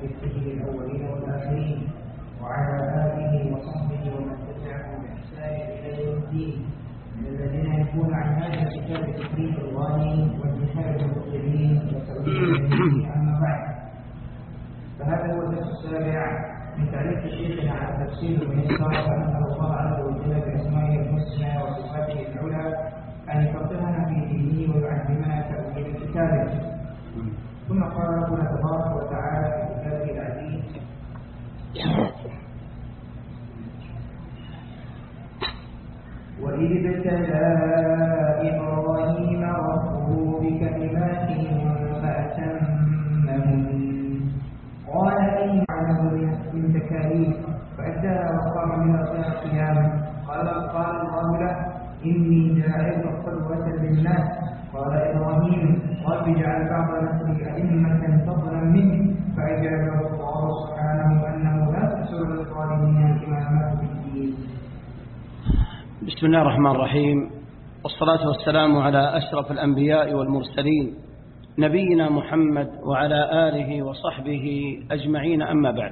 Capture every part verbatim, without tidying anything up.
سيد الأولين والآخرين وعلى آله وصحبه ومن تبعهم بإحسان إلى يوم الدين من الذين يكون عن هذا الكتاب تكريم الغالين وانتشار المبطلين وتوحيد. أما بعد، فهذا هو الدرس السابع من تعريف شيخنا على تفسير الميسر، فنسأل الله عز وجل بأسمائه الحسنى وصفاته العلى أن يفقهنا في دينه ويعلمنا تأويل كتابه. ثم قال ربنا تبارك وتعالى في كتابه العزيز: وإذ ابتلى إبراهيم ربه بكلمات فأتمهن قال إني أعلم من تكاليف فأداها وقام من القيام. قال قال الله له: إني جاعلك قدوة للناس. قال إبراهيم: رب اجعل بعض نسلي أئمة فضلا منه. فأجابه الله سبحانه أنه لا تسر للظالمين الإمامات بالدين. بسم الله الرحمن الرحيم، والصلاة والسلام على أشرف الأنبياء والمرسلين نبينا محمد وعلى آله وصحبه أجمعين. أما بعد،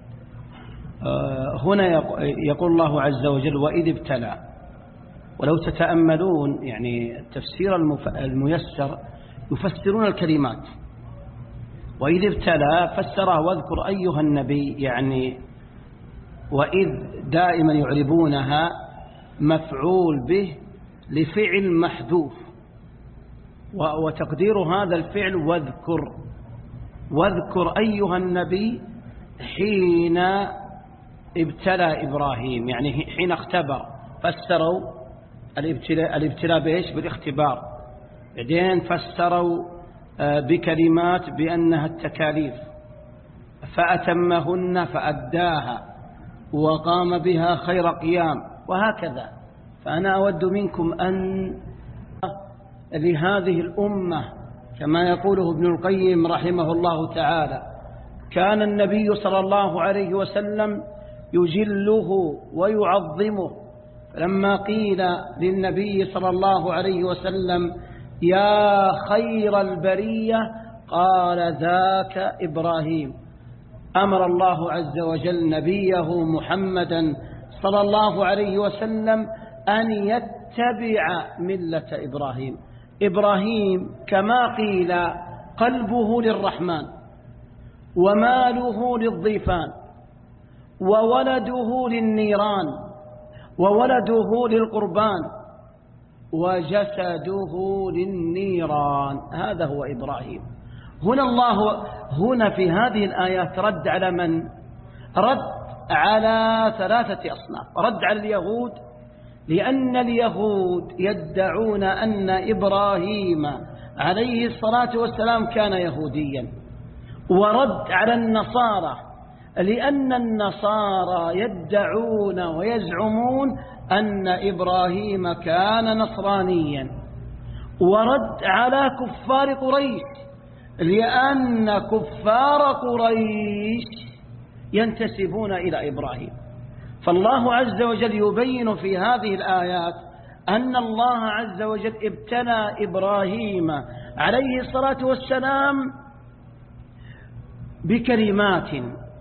هنا يقول الله عز وجل: وإذ ابتلى. ولو تتأملون يعني التفسير الميسر يفسرون الكلمات. وإذ ابتلى فسره واذكر أيها النبي، يعني وإذ دائما يعربونها مفعول به لفعل محذوف، وتقدير هذا الفعل واذكر واذكر أيها النبي حين ابتلى إبراهيم، يعني حين اختبر. فسروا الابتلاء, الابتلاء بإيش؟ بالاختبار. بعدين فسروا بكلمات بأنها التكاليف، فأتمهن فأداها وقام بها خير قيام، وهكذا. فأنا أود منكم أن لهذه الأمة كما يقوله ابن القيم رحمه الله تعالى: كان النبي صلى الله عليه وسلم يجله ويعظمه، فلما قيل للنبي صلى الله عليه وسلم: يا خير البرية، قال: ذاك إبراهيم. أمر الله عز وجل نبيه محمدا صلى الله عليه وسلم أن يتبع ملة إبراهيم. إبراهيم كما قيل قلبه للرحمن، وماله للضيفان، وولده للنيران، وولده للقربان، وجسده للنيران. هذا هو إبراهيم. هنا الله هنا في هذه الآيات رد على من؟ رد على ثلاثة أصناف. رد على اليهود، لأن اليهود يدعون أن إبراهيم عليه الصلاة والسلام كان يهوديا. ورد على النصارى، لأن النصارى يدعون ويزعمون أن إبراهيم كان نصرانيا. ورد على كفار قريش، لأن كفار قريش ينتسبون إلى إبراهيم. فالله عز وجل يبين في هذه الآيات أن الله عز وجل ابتلى إبراهيم عليه الصلاة والسلام بكلمات،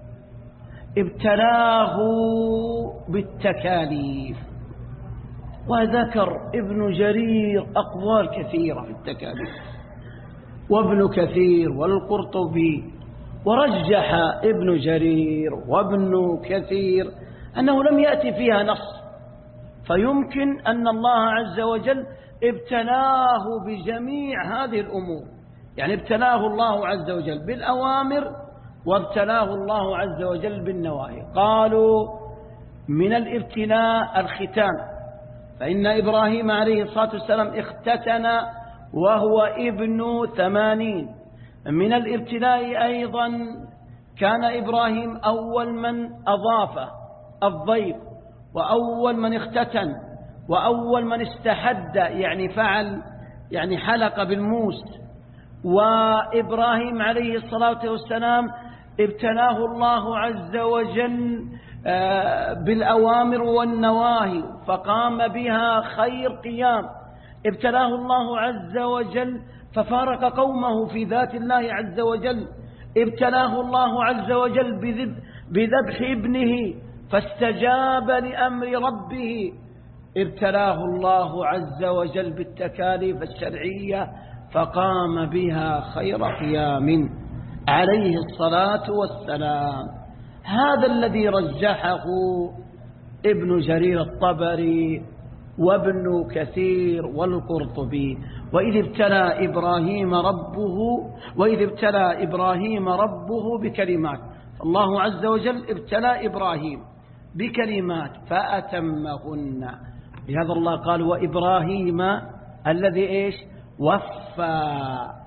ابتلاه بالتكاليف. وذكر ابن جرير أقوال كثيرة في التكاليف، وابن كثير والقرطبي، ورجح ابن جرير وابن كثير أنه لم يأتي فيها نص، فيمكن أن الله عز وجل ابتلاه بجميع هذه الأمور. يعني ابتلاه الله عز وجل بالأوامر، وابتلاه الله عز وجل بالنواهي. قالوا من الابتلاء الختان، فإن إبراهيم عليه الصلاة والسلام اختتن وهو ابن ثمانين. من الابتلاء أيضا كان إبراهيم أول من أضاف الضيف، وأول من اختتن، وأول من استحد، يعني فعل يعني حلق بالموس. وإبراهيم عليه الصلاة والسلام ابتلاه الله عز وجل بالأوامر والنواهي فقام بها خير قيام. ابتلاه الله عز وجل ففارق قومه في ذات الله عز وجل. ابتلاه الله عز وجل بذبح ابنه فاستجاب لأمر ربه، ابتلاه الله عز وجل بالتكاليف الشرعية فقام بها خير قيام عليه الصلاة والسلام. هذا الذي رجحه ابن جرير الطبري وابن كثير والقرطبي. وإذ ابتلى إبراهيم ربه وإذ ابتلى إبراهيم ربه بكلمات، الله عز وجل ابتلى إبراهيم بكلمات فأتمهن، لهذا الله قال وإبراهيم الذي إيش وفى،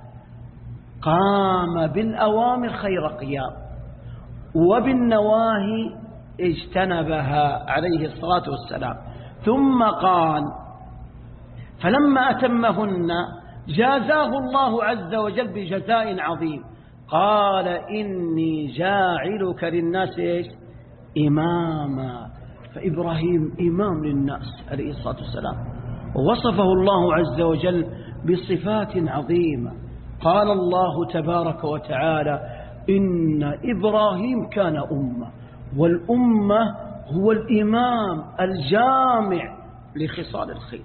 قام بالأوامر خير قيام وبالنواهي اجتنبها عليه الصلاة والسلام. ثم قال فلما أتمهن جازاه الله عز وجل بجزاء عظيم، قال إني جاعلك للناس إيش إماما، فإبراهيم إمام للناس عليه الصلاة والسلام، ووصفه الله عز وجل بصفات عظيمة. قال الله تبارك وتعالى إن إبراهيم كان أمة، والأمة هو الإمام الجامع لخصال الخير.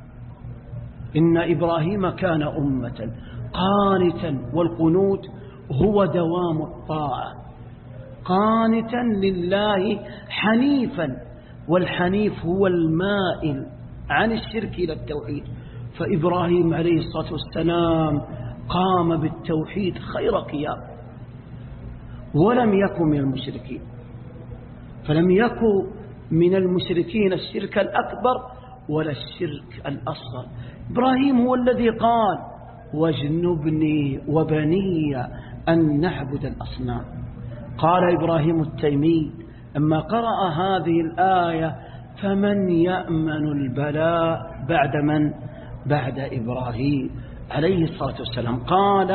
إن إبراهيم كان أمة قانتا، والقنوت هو دوام الطاعة، قانتا لله حنيفا، والحنيف هو المائل عن الشرك إلى التوحيد. فإبراهيم عليه الصلاة والسلام قام بالتوحيد خير قيام، ولم يكن من المشركين، فلم يكن من المشركين الشرك الأكبر ولا الشرك الأصغر. إبراهيم هو الذي قال واجنبني وبني أن نعبد الأصنام. قال إبراهيم التيمي أما قرأ هذه الآية فمن يأمن البلاء بعد من؟ بعد إبراهيم عليه الصلاة والسلام. قال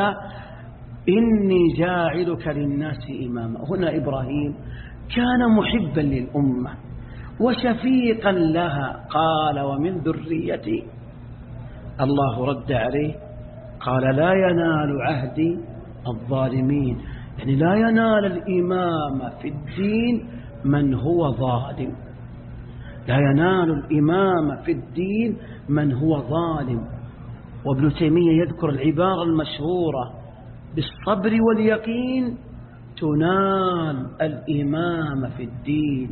إني جاعلك للناس إماما. هنا إبراهيم كان محبا للأمة وشفيقا لها، قال ومن ذريتي. الله رد عليه قال لا ينال عهدي الظالمين، يعني لا ينال الإمام في الدين من هو ظالم، لا ينال الإمام في الدين من هو ظالم. وابن تيمية يذكر العبارة المشهورة بالصبر واليقين تنال الإمام في الدين،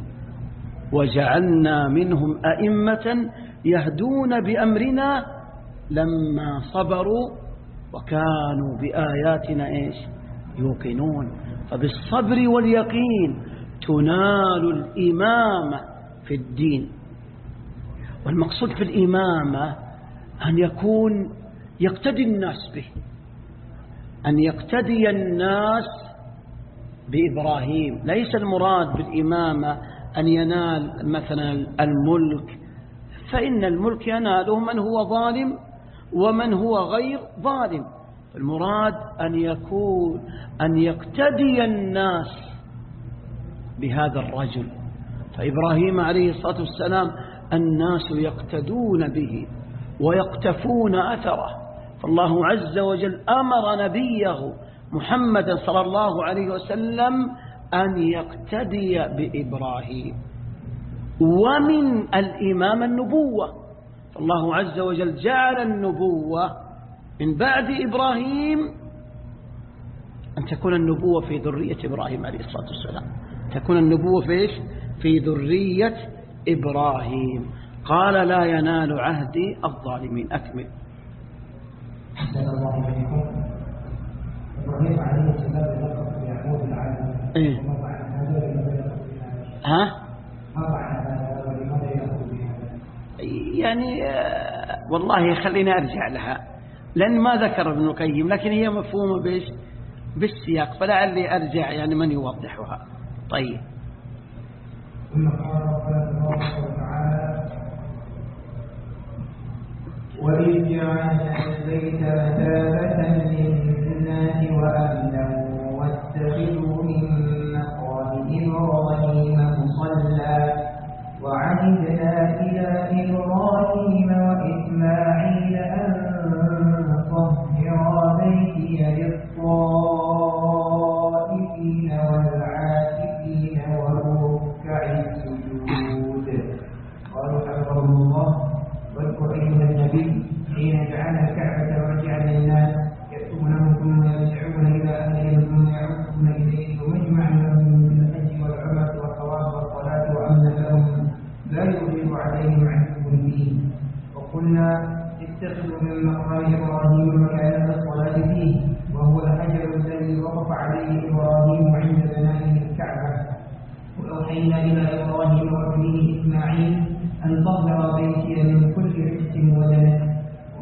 وجعلنا منهم أئمة يهدون بأمرنا لما صبروا وكانوا بآياتنا إيش يوقنون. فبالصبر واليقين تنال الإمامة في الدين. والمقصود في الإمامة أن يكون يقتدي الناس به، أن يقتدي الناس بإبراهيم. ليس المراد بالإمامة أن ينال مثلا الملك، فإن الملك يناله من هو ظالم ومن هو غير ظالم. المراد أن يكون أن يقتدي الناس بهذا الرجل. فإبراهيم عليه الصلاة والسلام الناس يقتدون به ويقتفون أثره، فالله عز وجل أمر نبيه محمد صلى الله عليه وسلم أن يقتدي بإبراهيم. ومن الإمام النبوة، فالله عز وجل جعل النبوة من بعد إبراهيم أن تكون النبوة في ذرية إبراهيم عليه الصلاة والسلام، تكون النبوة في إيش؟ في ذرية إبراهيم. قال لا ينال عهدي الظالمين. أكمل. أحسن الله إليكم. إبراهيم عليه السلام لقب يعقوب العالم. إيه؟ ها؟ يعني والله خلينا أرجع لها لأن ما ذكر ابن القيم، لكن هي مفهومة بإيش؟ بالسياق، فلعلي أرجع يعني من يوضحها. طيب. ثم قال الله تعالى وإذ جعلنا البيت مثابة للناس وأمنا واتخذوا من مقام إبراهيم مصلى وعهدنا إلى إبراهيم وإسماعيل أن طهرا بيتي للطائفين اتخذوا من مقام إبراهيم مكان الصلاة فيه، وهو الحجر الذي وقف عليه إبراهيم عند بنائه الكعبة. وأوحينا إلى إبراهيم وابنه إسماعيل أن طهر بيتي من كل رجس ودنس،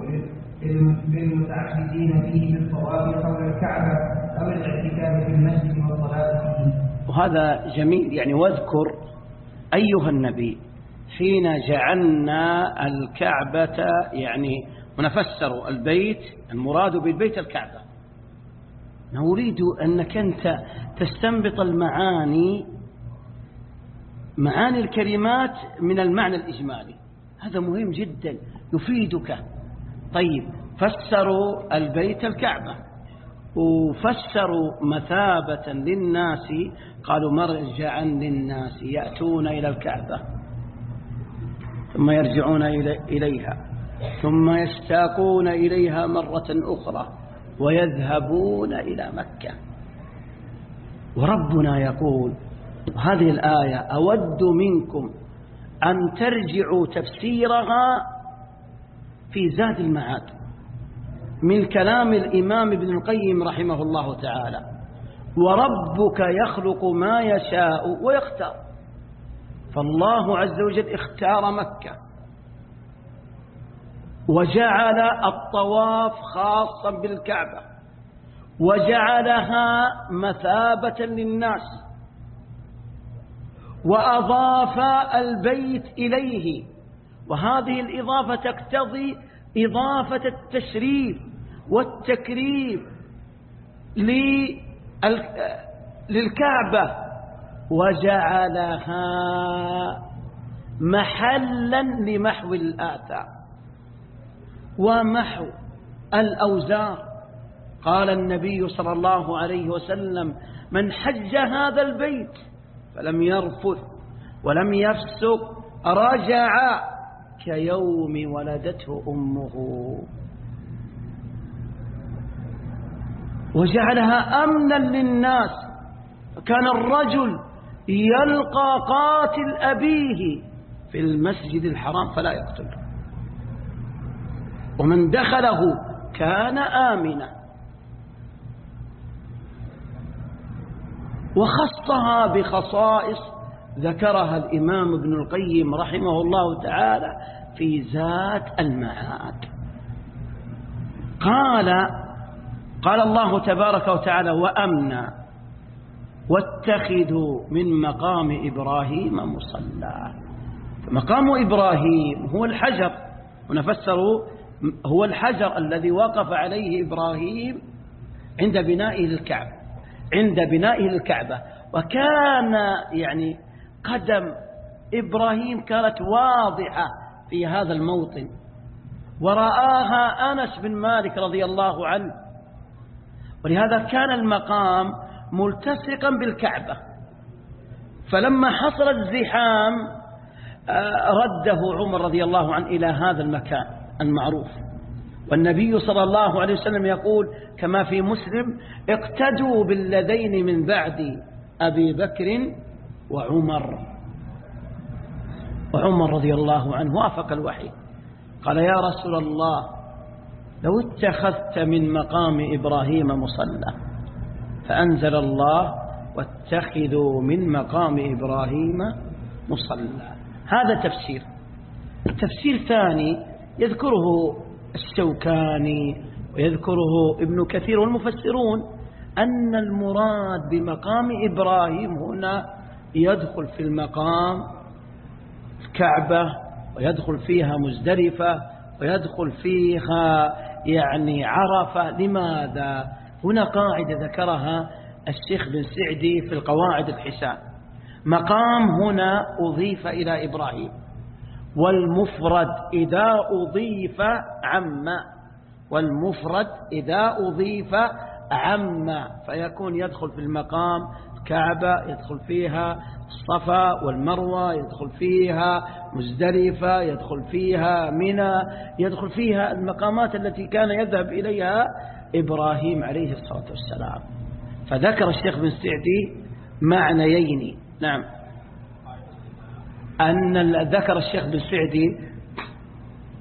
للمتعبدين فيه بالطواف حول الكعبة أو الاعتكاف في المسجد والصلاة فيه. وهذا جميل، يعني واذكر أيها النبي حين جعلنا الكعبة، يعني ونفسر البيت، المراد بالبيت الكعبة. نريد أنك أنت تستنبط المعاني، معاني الكلمات من المعنى الإجمالي، هذا مهم جدا يفيدك. طيب، فسروا البيت الكعبة وفسروا مثابة للناس، قالوا مرجعا للناس يأتون إلى الكعبة ثم يرجعون إليها ثم يشتاقون إليها مرة أخرى ويذهبون إلى مكة. وربنا يقول هذه الآية: أود منكم أن ترجعوا تفسيرها في زاد المعاد من كلام الإمام ابن القيم رحمه الله تعالى: وربك يخلق ما يشاء ويختار. فالله عز وجل اختار مكة وجعل الطواف خاصا بالكعبة وجعلها مثابة للناس، وأضاف البيت إليه، وهذه الإضافة تقتضي إضافة التشريف والتكريم للكعبة، وجعلها محلا لمحو الآثام ومحو الأوزار. قال النبي صلى الله عليه وسلم: من حج هذا البيت فلم يرفث ولم يفسق رجع كيوم ولدته أمه. وجعلها أمنا للناس، كان الرجل يلقى قاتل أبيه في المسجد الحرام فلا يقتله، ومن دخله كان آمنا. وخصها بخصائص ذكرها الإمام ابن القيم رحمه الله تعالى في زاد المعاد. قال قال الله تبارك وتعالى: وأمنا واتخذوا من مقام إبراهيم مصلى. فمقام إبراهيم هو الحجر، ونفسروا هو الحجر الذي وقف عليه إبراهيم عند بنائه للكعبة عند بنائه للكعبة وكان يعني قدم إبراهيم كانت واضحة في هذا الموطن، ورآها أنس بن مالك رضي الله عنه، ولهذا كان المقام ملتصقا بالكعبة. فلما حصل الزحام رده عمر رضي الله عنه إلى هذا المكان المعروف. والنبي صلى الله عليه وسلم يقول كما في مسلم: اقتدوا بالذين من بعد أبي بكر وعمر. وعمر رضي الله عنه وافق الوحي، قال: يا رسول الله، لو اتخذت من مقام إبراهيم مصلى. فأنزل الله: واتخذوا من مقام إبراهيم مصلى. هذا تفسير. تفسير ثاني يذكره الشوكاني ويذكره ابن كثير والمفسرون، أن المراد بمقام إبراهيم هنا يدخل في المقام الكعبة، ويدخل فيها مزدلفة، ويدخل فيها يعني عرفة. لماذا؟ هنا قاعدة ذكرها الشيخ بن سعدي في القواعد الحسان: مقام هنا أضيف إلى إبراهيم، والمفرد إذا أضيف عم والمفرد إذا أضيف عم فيكون يدخل في المقام الكعبة، يدخل فيها الصفا والمروة، يدخل فيها مزدلفة، يدخل فيها منى، يدخل فيها المقامات التي كان يذهب إليها إبراهيم عليه الصلاة والسلام. فذكر الشيخ بن سعدي معنيين. نعم، أن ذكر الشيخ بن سعدي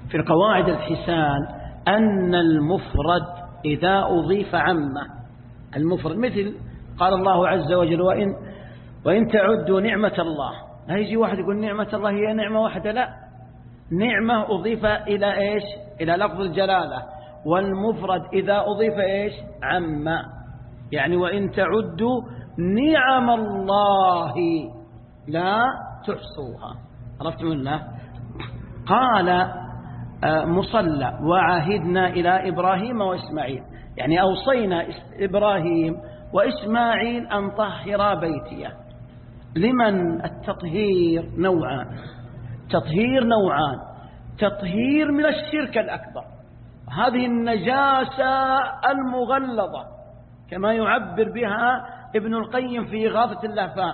في القواعد الحسان أن المفرد إذا أضيف عمه، المفرد مثل قال الله عز وجل وإن, وإن تعدوا نعمة الله، لا يجي واحد يقول نعمة الله هي نعمة واحدة، لا، نعمة أضيف إلى إيش؟ إلى لفظ الجلالة. والمفرد إذا أضيف إيش؟ عمه، يعني وإن تعدوا نعم الله لا تحصوها. عرفتم الله؟ قال مصلى وعهدنا إلى إبراهيم وإسماعيل، يعني أوصينا إبراهيم وإسماعيل أن طهر بيتي. لمن التطهير نوعان، تطهير نوعان، تطهير من الشرك الأكبر، هذه النجاسة المغلظة كما يعبر بها ابن القيم في إغاثة اللهفان،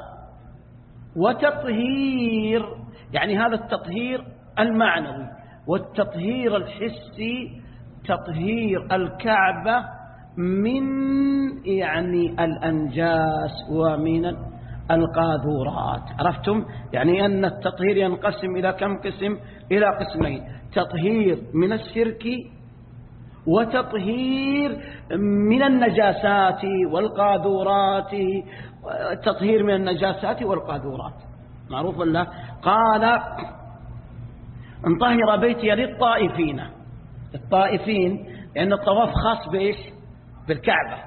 وتطهير يعني هذا التطهير المعنوي، والتطهير الحسي تطهير الكعبة من يعني الأنجاس ومن القاذورات. عرفتم؟ يعني أن التطهير ينقسم إلى كم قسم؟ إلى قسمين، تطهير من الشرك وتطهير من النجاسات والقاذورات، تطهير من النجاسات والقاذورات معروف ولا؟ قال ان طهر بيتي للطائفين، الطائفين لأن الطواف خاص بإيش؟ بالكعبة،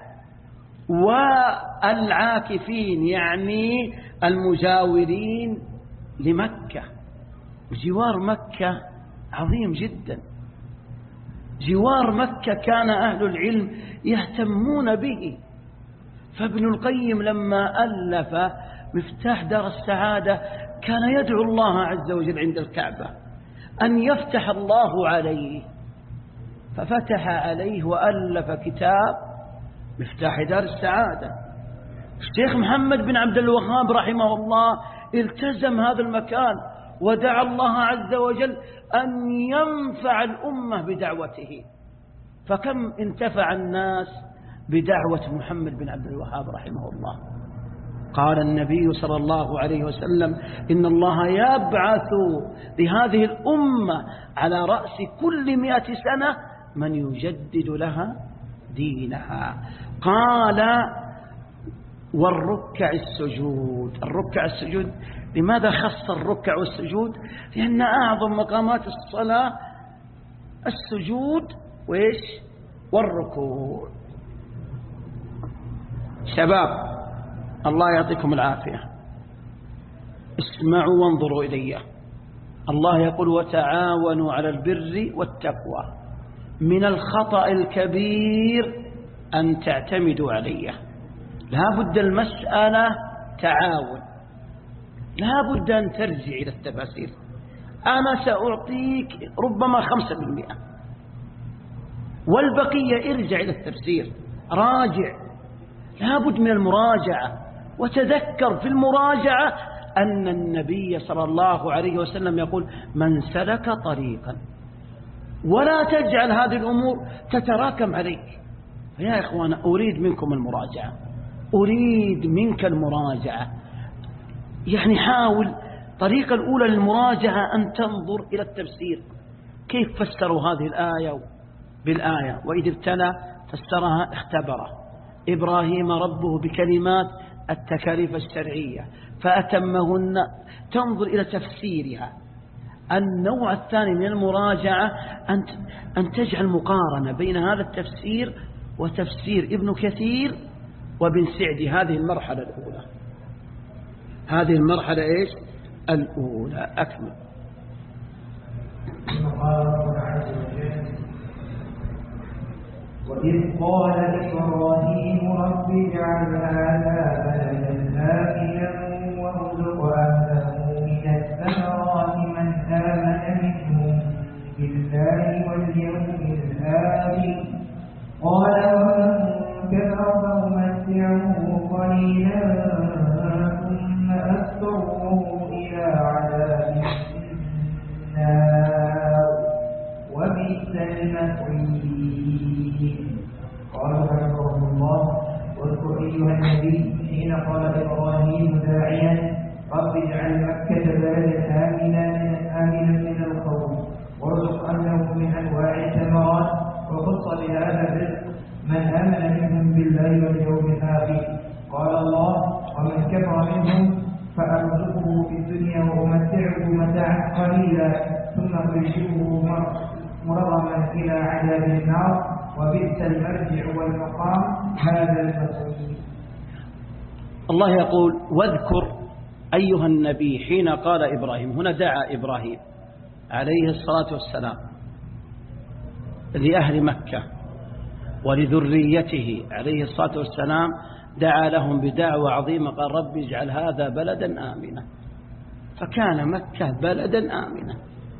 والعاكفين يعني المجاورين لمكة، وجوار مكة عظيم جدا، جوار مكة كان أهل العلم يهتمون به. فابن القيم لما ألف مفتاح دار السعادة كان يدعو الله عز وجل عند الكعبة أن يفتح الله عليه، ففتح عليه وألف كتاب مفتاح دار السعادة. الشيخ محمد بن عبد الوهاب رحمه الله التزم هذا المكان ودعا الله عز وجل أن ينفع الأمة بدعوته، فكم انتفع الناس بدعوة محمد بن عبد الوهاب رحمه الله. قال النبي صلى الله عليه وسلم إن الله يبعث لهذه الأمة على رأس كل مئة سنة من يجدد لها دينها. قال والركع السجود، الركع السجود لماذا خص الركع والسجود؟ لأن أعظم مقامات الصلاة السجود وإيش؟ والركوع. شباب الله يعطيكم العافية، اسمعوا وانظروا إلي. الله يقول وتعاونوا على البر والتقوى، من الخطأ الكبير أن تعتمدوا عليه. لا بد المسألة تعاون، لا بد أن ترجع إلى التفاسير. أنا سأعطيك ربما خمسة بالمئة والبقية ارجع إلى التفسير، راجع، لا بد من المراجعة. وتذكر في المراجعة أن النبي صلى الله عليه وسلم يقول من سلك طريقا، ولا تجعل هذه الأمور تتراكم عليك. يا إخوان أريد منكم المراجعة، أريد منك المراجعة، يعني حاول. طريقة الأولى للمراجعة أن تنظر إلى التفسير، كيف فسروا هذه الآية بالآية. وإذ ابتلى فسرها اختبره إبراهيم ربه بكلمات التكاليف الشرعية فأتمهن، تنظر إلى تفسيرها. النوع الثاني من المراجعة أن تجعل مقارنة بين هذا التفسير وتفسير ابن كثير وابن سعدي. هذه المرحلة الأولى، هذه المرحلة إيش؟ الأولى. أكمل. قال رب عز وجل وإذ قال إبراهيم رب اجعل هذا بلدا آمنا وارزق أهله من الثمرات من آمن منهم بالله واليوم الآخر قال ومن كفر فأمتعه قليلا ثم أضطره إلى عذاب النار وبئس المصير. قال رحمه الله واذكر أيها النبي حين قال إبراهيم داعيا رب اجعل مكة بلدا آمنا آمنا من الخوف وارزق أهله من أنواع الثمرات. وخص بهذا الرزق من آمن منهم بالله واليوم الآخر. قال الله: ومن كفر منهم فأرزقه في الدنيا وأمتعه متاعا قليلا ثم أرجعه مرغما إلى عذاب النار وبئس المرجع والمقام. هذا المسؤول. الله يقول: واذكر أيها النبي حين قال إبراهيم. هنا دعا إبراهيم عليه الصلاة والسلام لأهل مكة ولذريته عليه الصلاة والسلام، دعا لهم بدعوة عظيمة، قال: رب اجعل هذا بلدا آمنا. فكان مكة بلدا آمنا.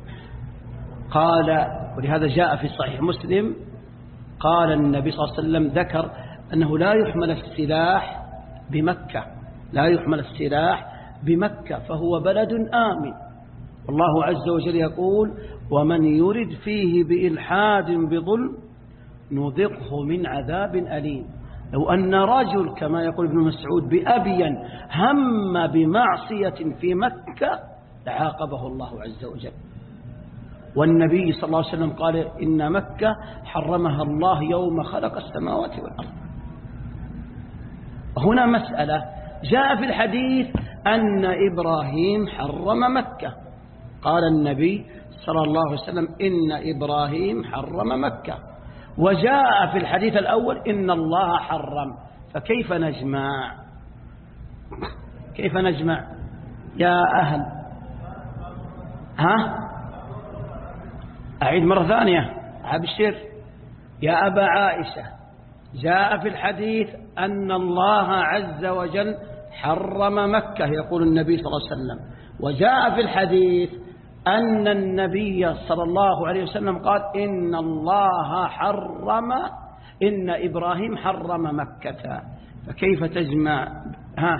قال، ولهذا جاء في صحيح مسلم، قال النبي صلى الله عليه وسلم ذكر أنه لا يحمل السلاح بمكة، لا يحمل السلاح بمكة، فهو بلد آمن. والله عز وجل يقول: ومن يرد فيه بإلحاد بظلم نذقه من عذاب أليم. لو أن رجل كما يقول ابن مسعود بأبين هم بمعصية في مكة لعاقبه الله عز وجل. والنبي صلى الله عليه وسلم قال: إن مكة حرمها الله يوم خلق السماوات والأرض. هنا مسألة جاء في الحديث أن إبراهيم حرم مكة. قال النبي صلى الله عليه وسلم: إن إبراهيم حرم مكة. وجاء في الحديث الأول إن الله حرم. فكيف نجمع؟ كيف نجمع يا أهل؟ ها؟ أعيد مرة ثانية. أبشر يا أبا عائشة، جاء في الحديث أن الله عز وجل حرم مكة، يقول النبي صلى الله عليه وسلم. وجاء في الحديث أن النبي صلى الله عليه وسلم قال: إن الله حرم، إن إبراهيم حرم مكة. فكيف تجمع؟ ها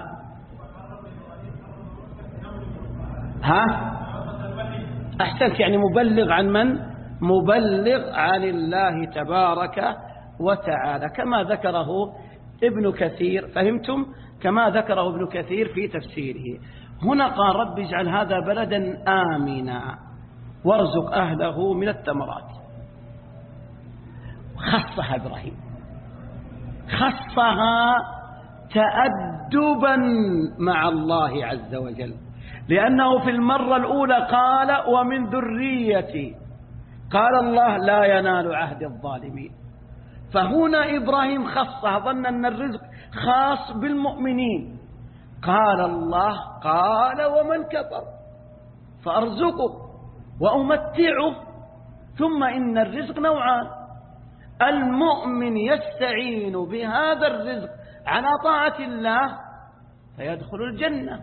ها أحسنت، يعني مبلغ عن من؟ مبلغ عن الله تبارك وتعالى، كما ذكره ابن كثير. فهمتم؟ كما ذكره ابن كثير في تفسيره. هنا قال: رب اجعل هذا بلدا آمنا وارزق أهله من الثمرات. خصها إبراهيم، خصها تأدبا مع الله عز وجل، لأنه في المرة الأولى قال: ومن ذريتي. قال الله: لا ينال عهد الظالمين. فهنا إبراهيم خصها، ظن أن الرزق خاص بالمؤمنين. قال الله: قال: ومن كفر فأرزقه وأمتعه. ثم إن الرزق نوعان: المؤمن يستعين بهذا الرزق على طاعة الله فيدخل الجنة،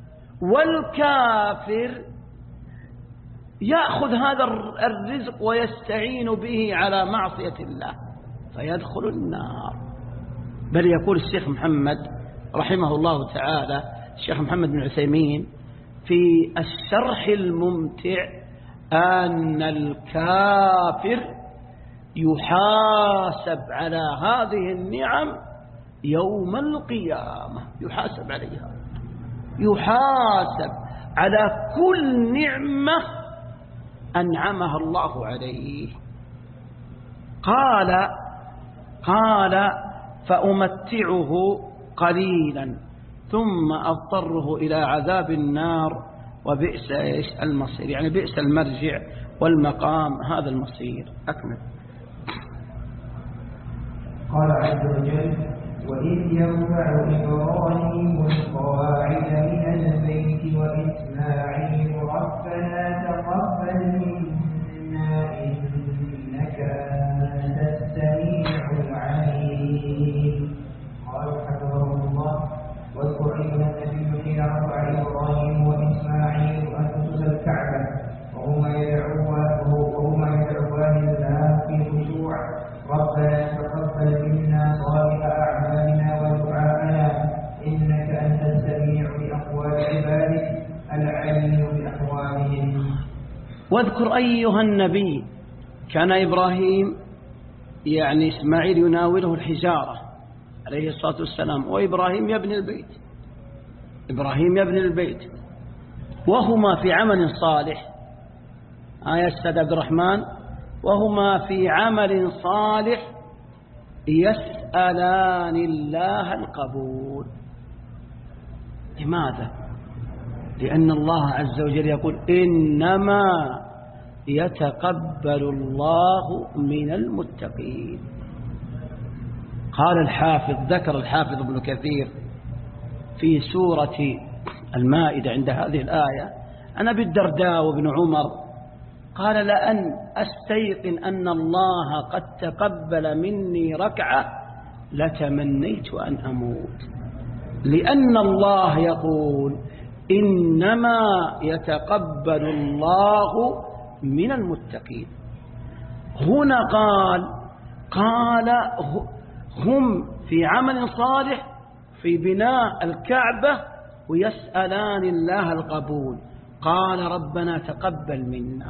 والكافر يأخذ هذا الرزق ويستعين به على معصية الله فيدخل النار. بل يقول الشيخ محمد رحمه الله تعالى، الشيخ محمد بن عثيمين في الشرح الممتع، أن الكافر يحاسب على هذه النعم يوم القيامة، يحاسب عليها، يحاسب على كل نعمة أنعمها الله عليه. قال قال فأمتعه قليلا ثم أضطره إلى عذاب النار وبئس المصير، يعني بئس المرجع والمقام، هذا المصير. أكمل. قال عز وجل: وإذ يرفع إبراهيم القواعد من البيت وإسماعيل ربنا تقبل منا إنك أنت السميع العليم. قال حفظه الله: واذكر أيها النبي حين رفع إبراهيم وإسماعيل أسس الكعبة وهما يدعوان وهما يدعوان الله في خشوع: ربنا تقبل منا صالح أعمالنا ودعاءنا إنك أنت السميع لأقوال عبادك العليم بأحوالهم. واذكر أيها النبي، كان إبراهيم يعني إسماعيل يناوله الحجارة عليه الصلاة والسلام، وإبراهيم يبني البيت، إبراهيم يبني البيت وهما في عمل صالح. ها يا أستاذ عبد الرحمن، وهما في عمل صالح يسألان الله القبول. لماذا؟ لأن الله عز وجل يقول إنما يتقبل الله من المتقين. قال الحافظ، ذكر الحافظ ابن كثير في سورة المائدة عند هذه الآية أنا بالدرداء وابن عمر قال لأن أستيقن أن الله قد تقبل مني ركعة لتمنيت أن أموت، لأن الله يقول إنما يتقبل الله من المتقين. هنا قال قال هم في عمل صالح في بناء الكعبة ويسألان الله القبول. قال ربنا تقبل منا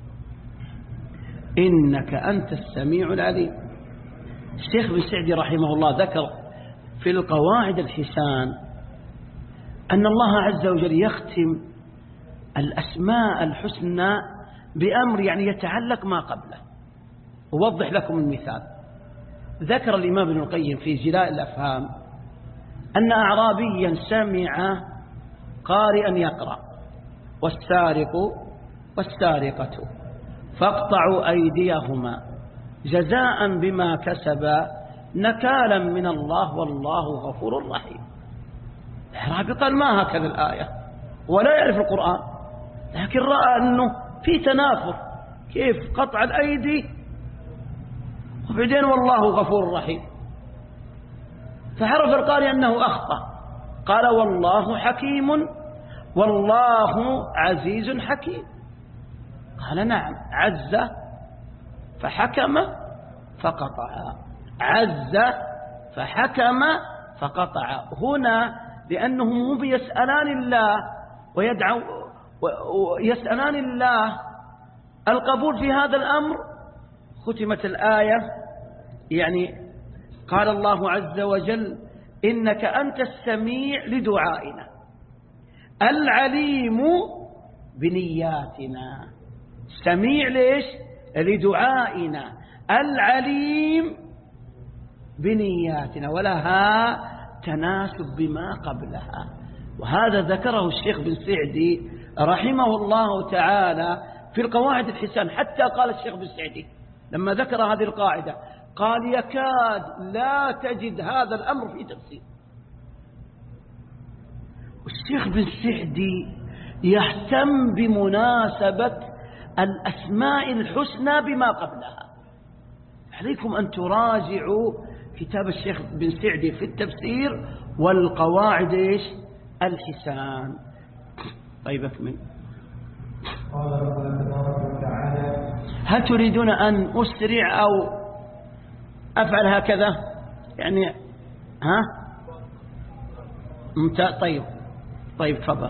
إنك أنت السميع العليم. الشيخ بن سعدي رحمه الله ذكر في القواعد الحسان أن الله عز وجل يختم الأسماء الحسنى بأمر يعني يتعلق ما قبله. أوضح لكم المثال. ذكر الإمام ابن القيم في جلاء الأفهام أن أعرابيا سمع قارئا يقرأ والسارق والسارقة فاقطعوا أيديهما جزاء بما كسبا نكالا من الله والله غفور رحيم. الأعرابي قال ما هكذا الآية ولا يعرف القرآن، لكن رأى أنه في تنافر، كيف قطع الأيدي وبعدين والله غفور رحيم، فعرف القارئ أنه أخطأ. قال والله حكيم والله عزيز حكيم. قال نعم، عز فحكم فقطع، عز فحكم فقطع. هنا لأنهم يسألان الله ويدعو ويسألان الله القبول في هذا الأمر ختمت الآية. يعني قال الله عز وجل إنك أنت السميع لدعائنا العليم بنياتنا. سميع ليش؟ لدعائنا، العليم بنياتنا، ولها تناسب بما قبلها. وهذا ذكره الشيخ بن سعدي رحمه الله تعالى في القواعد الحسان. حتى قال الشيخ بن سعدي لما ذكر هذه القاعدة قال يكاد لا تجد هذا الأمر في تفسير. والشيخ بن سعدي يهتم بمناسبة الأسماء الحسنى بما قبلها. عليكم أن تراجعوا كتاب الشيخ بن سعدي في التفسير والقواعد إيش الحسان. طيب أكمل. قال ربنا تبارك وتعالى هل تريدون أن أسرع أو أفعل هكذا يعني؟ ها ممتاز. طيب طيب تفضل.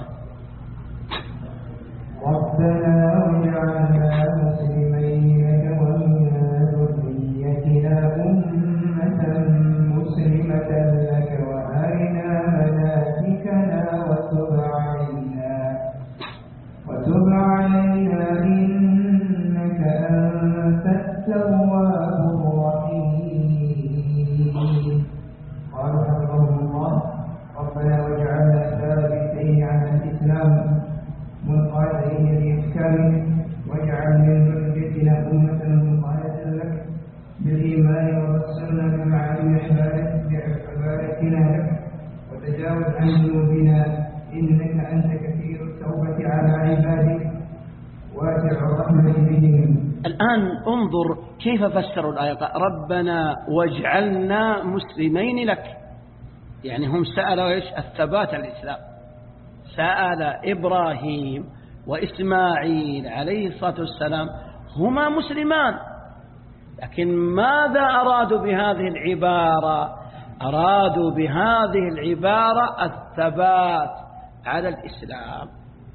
ربنا واجعلنا مسلمين لك ومن ذريتنا أمة مسلمة لك وأرنا مناسكنا وتب علينا وتب علينا إنك أنت التواب الرحيم. قال حفظه الله ربنا واجعلنا ثابتين على الإسلام منقادين بإحكامه واجعل من ذريتنا أمة منقادة لك بالإيمان والسنة مع عبادتنا لك وتجاوز عن ذنوبنا إنك أنت كثير التوبة على عبادك واسع الرحمة بهم. الآن انظر كيف فسروا الآية. ربنا واجعلنا مسلمين لك، يعني هم سألوا إيش؟ الثبات على الإسلام. سأل إبراهيم وإسماعيل عليه الصلاة والسلام هما مسلمان، لكن ماذا أرادوا بهذه العبارة؟ أرادوا بهذه العبارة الثبات على الإسلام.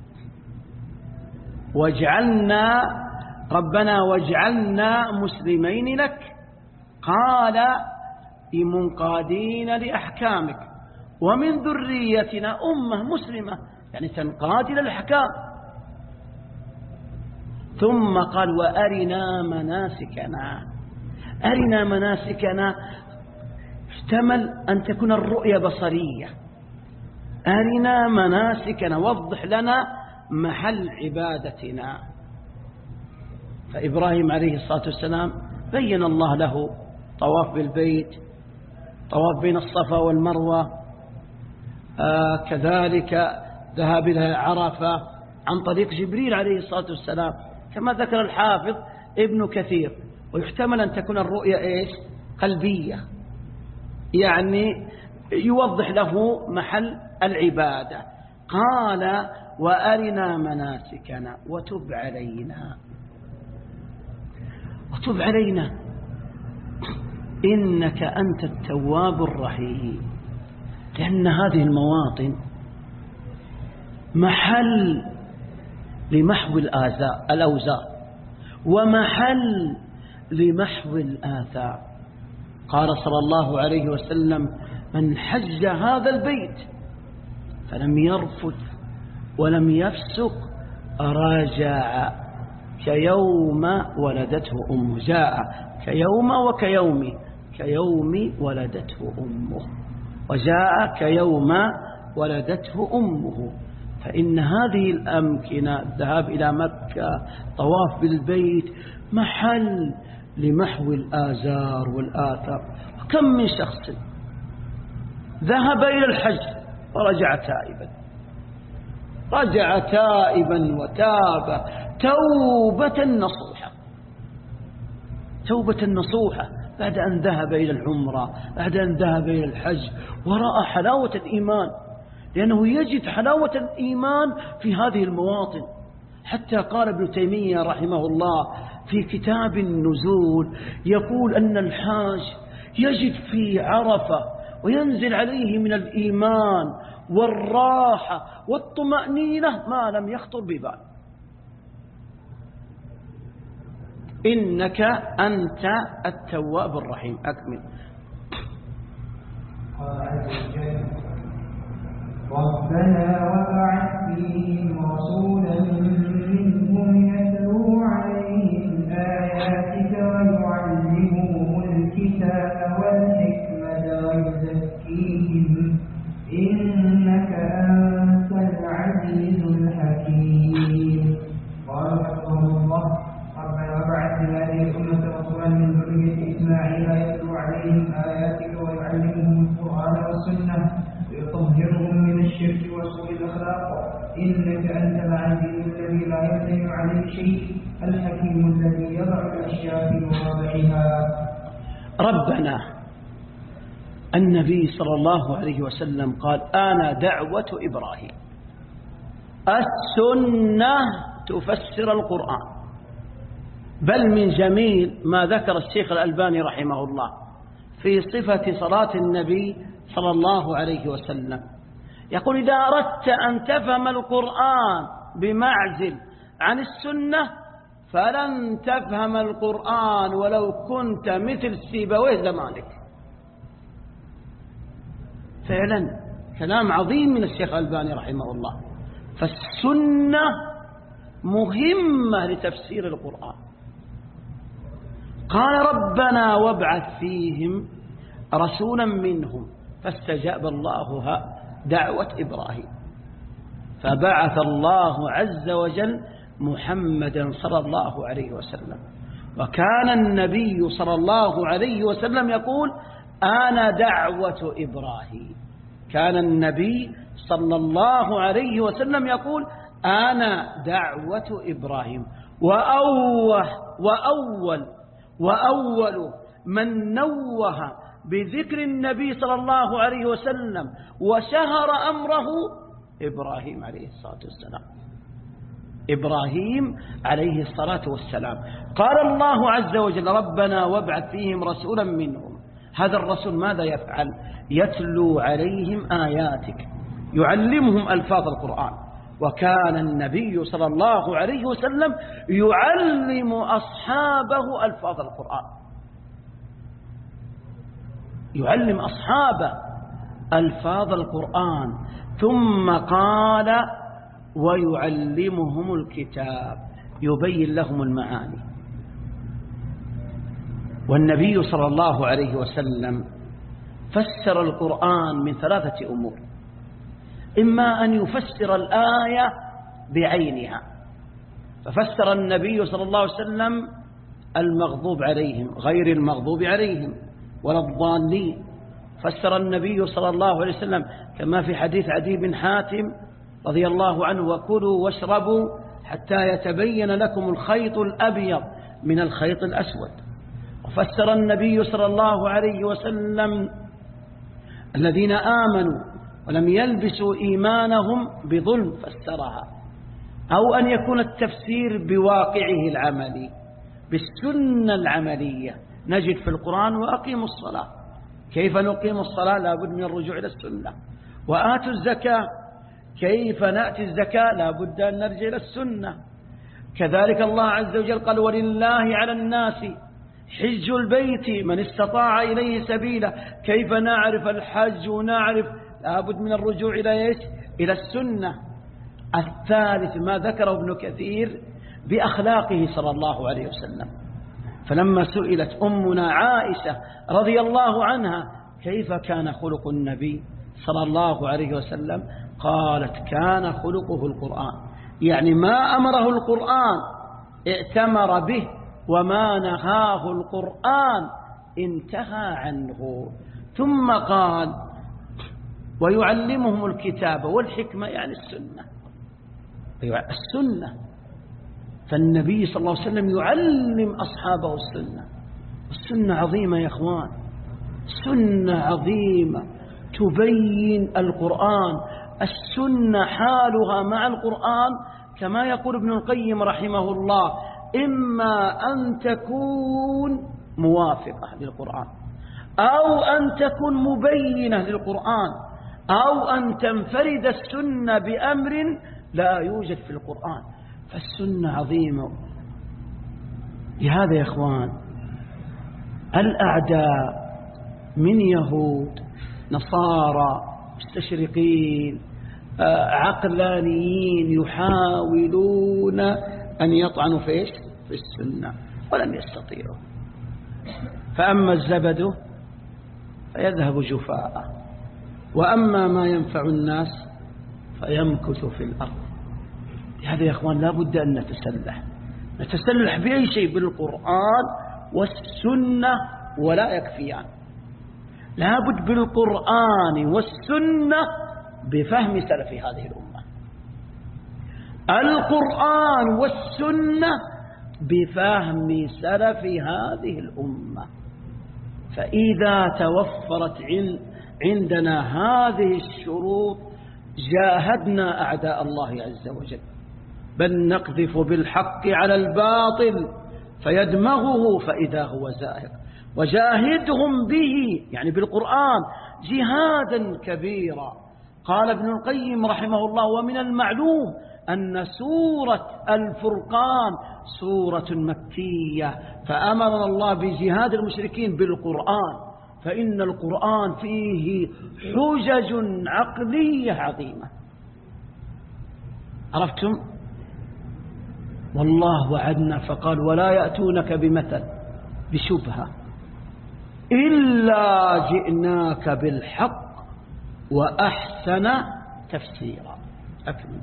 واجعلنا ربنا واجعلنا مسلمين لك، قال منقادين لأحكامك ومن ذريتنا أمة مسلمة، يعني تنقاد إلى الأحكام. ثم قال وأرنا مناسكنا. أرنا مناسكنا احتمل أن تكون الرؤية بصرية. أرنا مناسكنا، وضح لنا محل عبادتنا. فإبراهيم عليه الصلاة والسلام بين الله له طواف بالبيت، طواف بين الصفا والمروة، آه كذلك ذهاب إلى عرفة عن طريق جبريل عليه الصلاة والسلام كما ذكر الحافظ ابن كثير. ويحتمل أن تكون الرؤية إيش؟ قلبية، يعني يوضح له محل العبادة. قال وأرنا مناسكنا وتب علينا، وتب علينا إنك أنت التواب الرحيم. لأن هذه المواطن محل لمحو الأوزار ومحل لمحو الآثار. قال صلى الله عليه وسلم من حج هذا البيت فلم يرفث ولم يفسق رجع كيوم ولدته أمه. جاء كيوم وكيوم، كيوم ولدته أمه، وجاء كيوم ولدته أمه. فإن هذه الأمكنة الذهاب إلى مكة، طواف بالبيت، محل لمحو الآزار والآثار. كم من شخص ذهب إلى الحج ورجع تائبا، رجع تائبا وتاب توبة نصوحة، توبة نصوحة بعد أن ذهب إلى العمرة، بعد أن ذهب إلى الحج ورأى حلاوة الإيمان. لأنه يجد حلاوة الإيمان في هذه المواطن. حتى قال ابن تيمية رحمه الله في كتاب النزول يقول أن الحاج يجد في عرفة وينزل عليه من الإيمان والراحة والطمأنينة ما لم يخطر ببال. إنك أنت التواب الرحيم. أكمل. قال عز وجل ربنا وبعث فيهم رسولا منهم يتلو عليهم آياتك ويعلمهم الكتاب والحكمة ويزكيهم إنك أنت العزيز الحكيم. قال حفظه الله ربنا وبعث هذه الأمة رسولا من ذرية إسماعيل يتلو عليهم آياتك ويعلمهم القرآن والسنة ويطهرهم من الشرك وسوء الأخلاق إنك أنت العزيز الذي لا يختلف عليه شيء الحكيم الذي يضع الأشياء في مواضعها. ربنا النبي صلى الله عليه وسلم قال أنا دعوة إبراهيم. السنة تفسر القرآن. بل من جميل ما ذكر الشيخ الألباني رحمه الله في صفة صلاة النبي صلى الله عليه وسلم، يقول إذا أردت أن تفهم القرآن بمعزل عن السنة فلن تفهم القرآن ولو كنت مثل سيبويه زمانك. فعلا كلام عظيم من الشيخ الألباني رحمه الله. فالسنة مهمة لتفسير القرآن. قال ربنا وابعث فيهم رسولا منهم فاستجاب الله دعوة إبراهيم، فبعث الله عز وجل محمدا صلى الله عليه وسلم. وكان النبي صلى الله عليه وسلم يقول أنا دعوة إبراهيم. كان النبي صلى الله عليه وسلم يقول أنا دعوة إبراهيم. وأوه وأول وأول من نوه بذكر النبي صلى الله عليه وسلم وشهر أمره إبراهيم عليه الصلاة والسلام. إبراهيم عليه الصلاة والسلام قال الله عز وجل ربنا وابعث فيهم رسولا منهم. هذا الرسول ماذا يفعل؟ يتلو عليهم آياتك، يعلمهم ألفاظ القرآن. وكان النبي صلى الله عليه وسلم يعلم أصحابه ألفاظ القرآن، يعلم أصحابه ألفاظ القرآن. ثم قال ويعلمهم الكتاب. يبين لهم المعاني. والنبي صلى الله عليه وسلم فسر القرآن من ثلاثة أمور: إما أن يفسر الآية بعينها، ففسر النبي صلى الله عليه وسلم المغضوب عليهم غير المغضوب عليهم ولا الضالين. فسر النبي صلى الله عليه وسلم كما في حديث عدي بن حاتم رضي الله عنه: وكلوا واشربوا حتى يتبين لكم الخيط الأبيض من الخيط الأسود. وفسر النبي صلى الله عليه وسلم الذين آمنوا ولم يلبسوا إيمانهم بظلم، فسرها. أو أن يكون التفسير بواقعه العملي، بالسنة العملية. نجد في القرآن: وأقيموا الصلاة. كيف نقيم الصلاة؟ لابد من الرجوع إلى السنة. وآتوا الزكاة. كيف نأتي الزكاة؟ لابد أن نرجع إلى السنة. كذلك الله عز وجل قال: ولله على الناس حج البيت من استطاع إليه سبيلا. كيف نعرف الحج ونعرف؟ لابد من الرجوع إلى إيش؟ إلى السنة. الثالث ما ذكره ابن كثير بأخلاقه صلى الله عليه وسلم. فلما سئلت أمنا عائشة رضي الله عنها كيف كان خلق النبي صلى الله عليه وسلم، قالت: كان خلقه القرآن. يعني ما أمره القرآن ائتمر به، وما نهاه القرآن انتهى عنه. ثم قال: ويعلمهم الكتاب والحكمة، يعني السنة. السنة. فالنبي صلى الله عليه وسلم يعلم أصحابه السنة. السنة عظيمة يا أخوان، سنة عظيمة تبين القرآن. السنة حالها مع القرآن كما يقول ابن القيم رحمه الله: إما أن تكون موافقة للقرآن، أو أن تكون مبينة للقرآن، أو أن تنفرد السنة بأمر لا يوجد في القرآن. فالسنة عظيمة. لهذا يا إخوان الأعداء من يهود، نصارى، مستشرقين، عقلانيين يحاولون أن يطعنوا في إيش؟ في السنة، ولم يستطيعوا. فأما الزبد فيذهب جفاء، وأما ما ينفع الناس فيمكث في الأرض. هذا يا أخوان لا بد أن نتسلح نتسلح بأي شيء، بالقرآن والسنة ولا يكفيان. لا بد بالقرآن والسنة بفهم سلف هذه الأمة، القرآن والسنة بفهم سلف هذه الأمة. فإذا توفرت عندنا هذه الشروط جاهدنا أعداء الله عز وجل. بل نقذف بالحق على الباطل فيدمغه فإذا هو زاهق. وجاهدهم به، يعني بالقرآن، جهادا كبيرا. قال ابن القيم رحمه الله: ومن المعلوم أن سورة الفرقان سورة مكية، فأمرنا الله بجهاد المشركين بالقرآن، فإن القرآن فيه حجج عقلية عظيمة. عرفتم؟ والله وعدنا فقال: ولا يأتونك بمثل بشبهة إلا جئناك بالحق وأحسن تفسيرا. أكمل.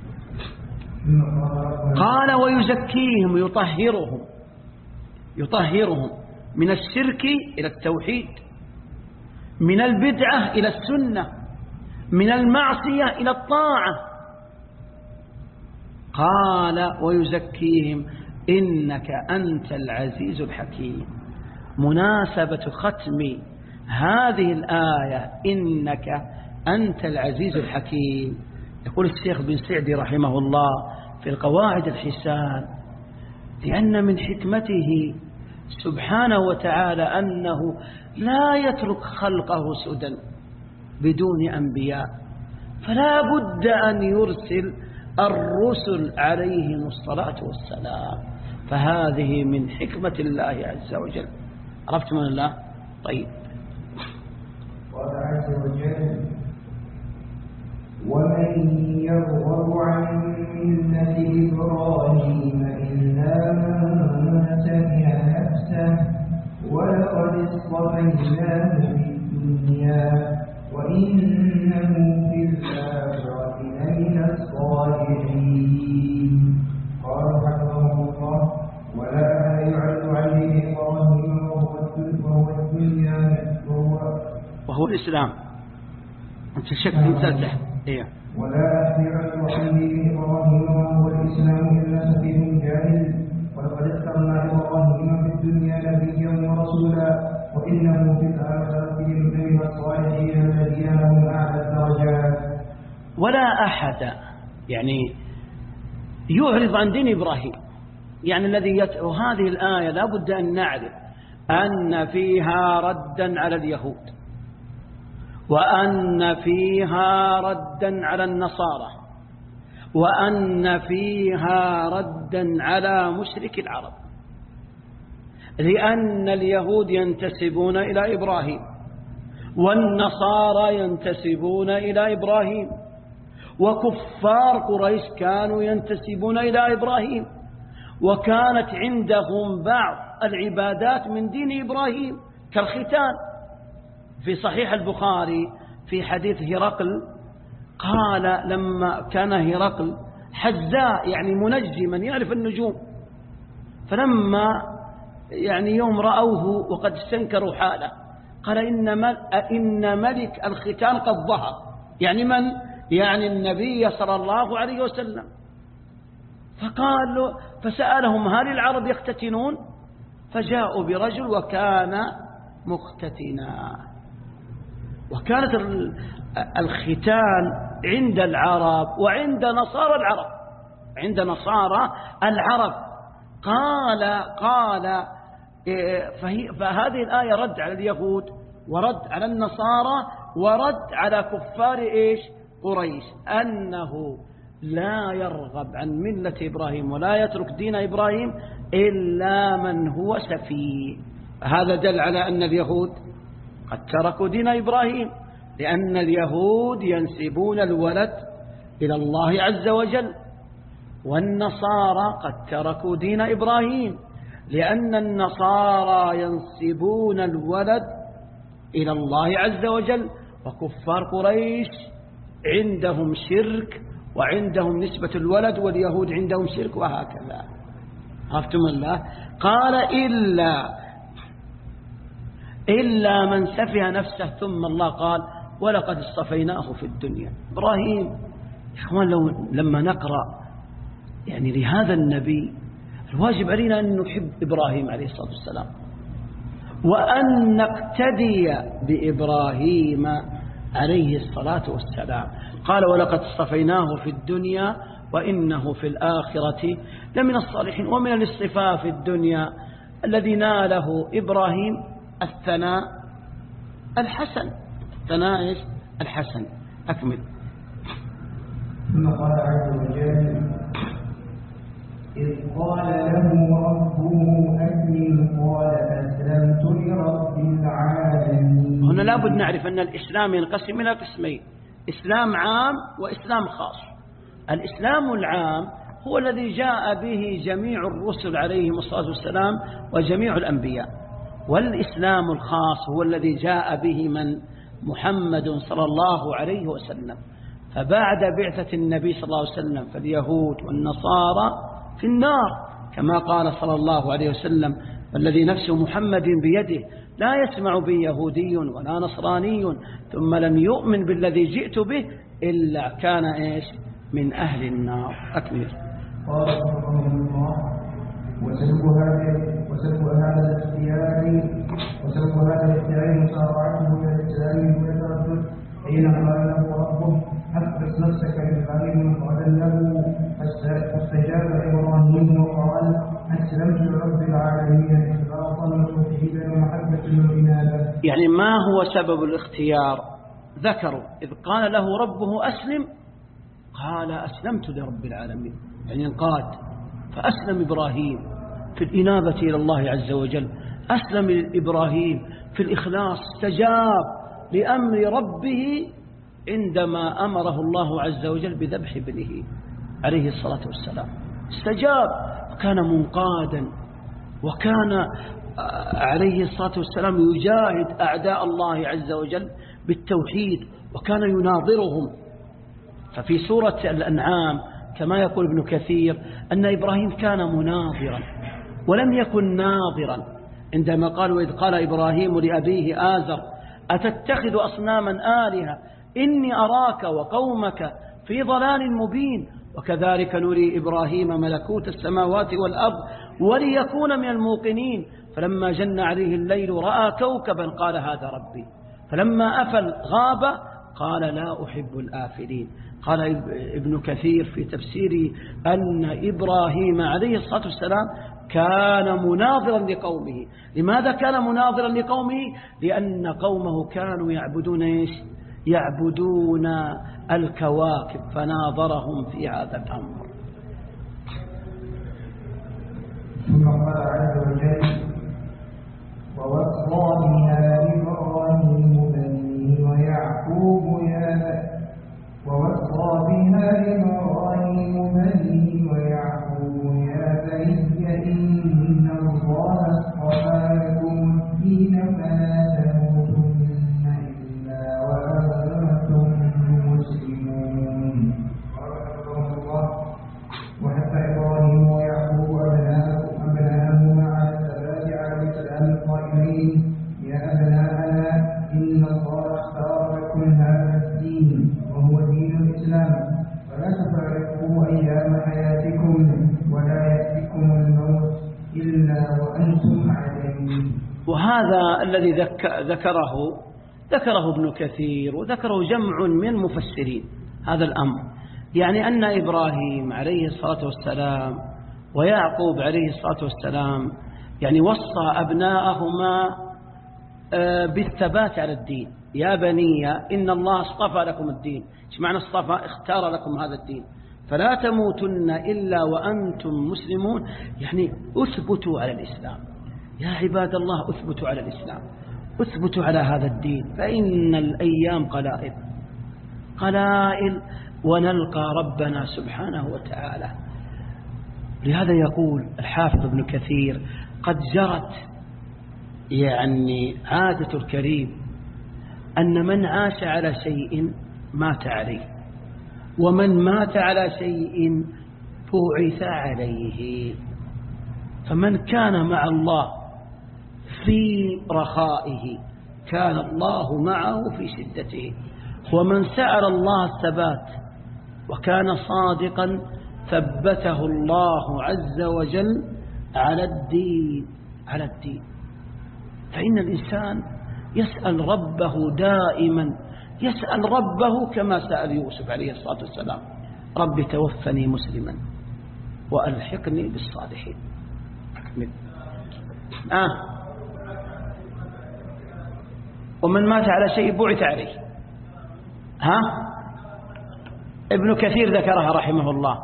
قال: ويزكيهم، يطهرهم يطهرهم من الشرك إلى التوحيد، من البدعة إلى السنة، من المعصية إلى الطاعة. قال: ويزكيهم إنك أنت العزيز الحكيم. مناسبة ختم هذه الآية إنك أنت العزيز الحكيم، يقول الشيخ بن سعدي رحمه الله في القواعد الحسان: لأن من حكمته سبحانه وتعالى أنه لا يترك خلقه سدى بدون أنبياء، فلا بد أن يرسل الرسل عليهم الصلاة والسلام. فهذه من حكمة الله عز وجل. عرفت من الله؟ طيب. قال عز وجل: ومن يرغب عن ملة إبراهيم إلا من سفه نفسه ولقد اصطفيناه في الدنيا وإنه في الآخرة لمن الصالحين. قال حفظه الله: ولا يعد عليه إبراهيم وهو الدنيا وهو الإسلام. أنت شك في تلتح إيه. ولا يعد عليه إبراهيم وهو الإسلام إلا سفيه جاهل. ولقد اخترنا إبراهيم في الدنيا نبيا ورسولا وإنه في الآخرة لمن الصالحين الذين هم أعلى الدرجات. ولا أحد يعني يعرض عن دين إبراهيم، يعني الذي يت... وهذه الآية لا بد أن نعرف أن فيها ردا على اليهود، وأن فيها ردا على النصارى، وأن فيها ردا على مشرك العرب، لأن اليهود ينتسبون إلى إبراهيم والنصارى ينتسبون إلى إبراهيم وكفار قريش كانوا ينتسبون إلى إبراهيم، وكانت عندهم بعض العبادات من دين إبراهيم كالختان. في صحيح البخاري في حديث هرقل قال لما كان هرقل حزاء يعني منجما يعرف النجوم، فلما يعني يوم رأوه وقد استنكروا حاله قال إن, إن ملك الختان قد ظهر، يعني من؟ يعني النبي صلى الله عليه وسلم. فقال فسألهم هل العرب يختتنون؟ فجاءوا برجل وكان مختتنا. وكانت الختان عند العرب وعند نصارى العرب، عند نصارى العرب. قال قال فهذه الآية رد على اليهود ورد على النصارى ورد على كفار إيش؟ قريش، أنه لا يرغب عن ملة إبراهيم ولا يترك دين إبراهيم إلا من هو سفيه. هذا دل على أن اليهود قد تركوا دين إبراهيم، لأن اليهود ينسبون الولد إلى الله عز وجل، والنصارى قد تركوا دين إبراهيم لأن النصارى ينسبون الولد إلى الله عز وجل، وكفار قريش عندهم شرك وعندهم نسبة الولد، واليهود عندهم شرك، وهكذا. عرفتم الله؟ قال إلا إلا من سفه نفسه، ثم الله قال ولقد اصطفيناه في الدنيا. إبراهيم يا إخوان لو لما نقرأ يعني لهذا النبي الواجب علينا أن نحب إبراهيم عليه الصلاة والسلام وأن نقتدي بإبراهيم عليه الصلاة والسلام. قال ولقد اصطفيناه في الدنيا وإنه في الآخرة لمن الصالحين. ومن الاصطفاء في الدنيا الذي ناله إبراهيم الثناء الحسن، الثناء الحسن. أكمل. ثم قال عز وجل إذ قال له ربه أسلم قال أسلمت لرب العالمين. هنا لابد نعرف أن الإسلام ينقسم إلى قسمين: إسلام عام وإسلام خاص. الإسلام العام هو الذي جاء به جميع الرسل عليهم الصلاة والسلام وجميع الأنبياء، والإسلام الخاص هو الذي جاء به من؟ محمد صلى الله عليه وسلم. فبعد بعثة النبي صلى الله عليه وسلم فاليهود والنصارى في النار، كما قال صلى الله عليه وسلم والذي نفس محمد بيده لا يسمع بي يهودي ولا نصراني ثم لم يؤمن بالذي جئت به إلا كان إيش؟ من أهل النار. أكمل. قال رحمه الله وسلب هذا وسلب هذا الاختيار وسلب هذا الاختيار مسارعته إلى الإسلام والتردد حين قال له ربه أحبس نفسك للغالب قال له فاستجاب إبراهيم وقال أسلمت لرب العالمين إخلاصا وتوحيدا ومحبة وإنابة. يعني ما هو سبب الاختيار؟ ذكروا إذ قال له ربه أسلم قال أسلمت لرب العالمين، يعني انقاد. فأسلم إبراهيم في الإنابة إلى الله عز وجل، أسلم إبراهيم في الإخلاص، استجاب لأمر ربه عندما أمره الله عز وجل بذبح ابنه عليه الصلاة والسلام. استجاب وكان منقادا، وكان عليه الصلاة والسلام يجاهد أعداء الله عز وجل بالتوحيد، وكان يناظرهم. ففي سورة الأنعام كما يقول ابن كثير أن إبراهيم كان مناظرا ولم يكن ناظرا، عندما قال: وإذ قال إبراهيم لأبيه آزر أتتخذ أصناما آلهة إني أراك وقومك في ضلال مبين وكذلك نري إبراهيم ملكوت السماوات والأرض وليكون من الموقنين فلما جن عليه الليل رأى كوكبا قال هذا ربي فلما أفل غاب قال لا أحب الآفلين. قال ابن كثير في تفسيره أن إبراهيم عليه الصلاة والسلام كان مناظرا لقومه. لماذا كان مناظرا لقومه؟ لأن قومه كانوا يعبدون إيش؟ يعبدون الكواكب، فناظرهم في هذا الأمر. ثم قال عز وجل: ووصى بها إبراهيم بنيه ويعقوب يا ووصى بها إبراهيم بنيه ويعقوب يا بني إن الله اصطفى لكم الدين فلا تموتن إلا وأنتم مسلمون. وحتى إبراهيم ويعقوب أبناءهما على الثبات على السلام القائلين: يا أبناءنا إن الله اختار لكم هذا الدين وهو دين الإسلام فلا تفرقوا أيام حياتكم ولا يأتيكم الموت إلا وأنتم عليه. وهذا الذي ذكره ذكره ابن كثير وذكره جمع من المفسرين هذا الأمر، يعني أن إبراهيم عليه الصلاة والسلام ويعقوب عليه الصلاة والسلام يعني وصى أبناءهما بالثبات على الدين. يا بني إن الله اصطفى لكم الدين. ايش معنى اصطفى؟ اختار لكم هذا الدين فلا تموتن إلا وأنتم مسلمون، يعني أثبتوا على الإسلام. يا عباد الله أثبتوا على الإسلام، أثبتوا على هذا الدين، فإن الأيام قلائل قلائل ونلقى ربنا سبحانه وتعالى. لهذا يقول الحافظ ابن كثير: قد جرت يعني عادة الكريم أن من عاش على شيء مات عليه، ومن مات على شيء بعث عليه. فمن كان مع الله في رخائه كان الله معه في شدته، ومن سأل الله الثبات وكان صادقا ثبته الله عز وجل على الدين على الدين. فإن الإنسان يسأل ربه دائما، يسأل ربه كما سأل يوسف عليه الصلاة والسلام: رب توفني مسلما وألحقني بالصالحين. آه. ومن مات على شيء بعث عليه. ها؟ ابن كثير ذكرها رحمه الله،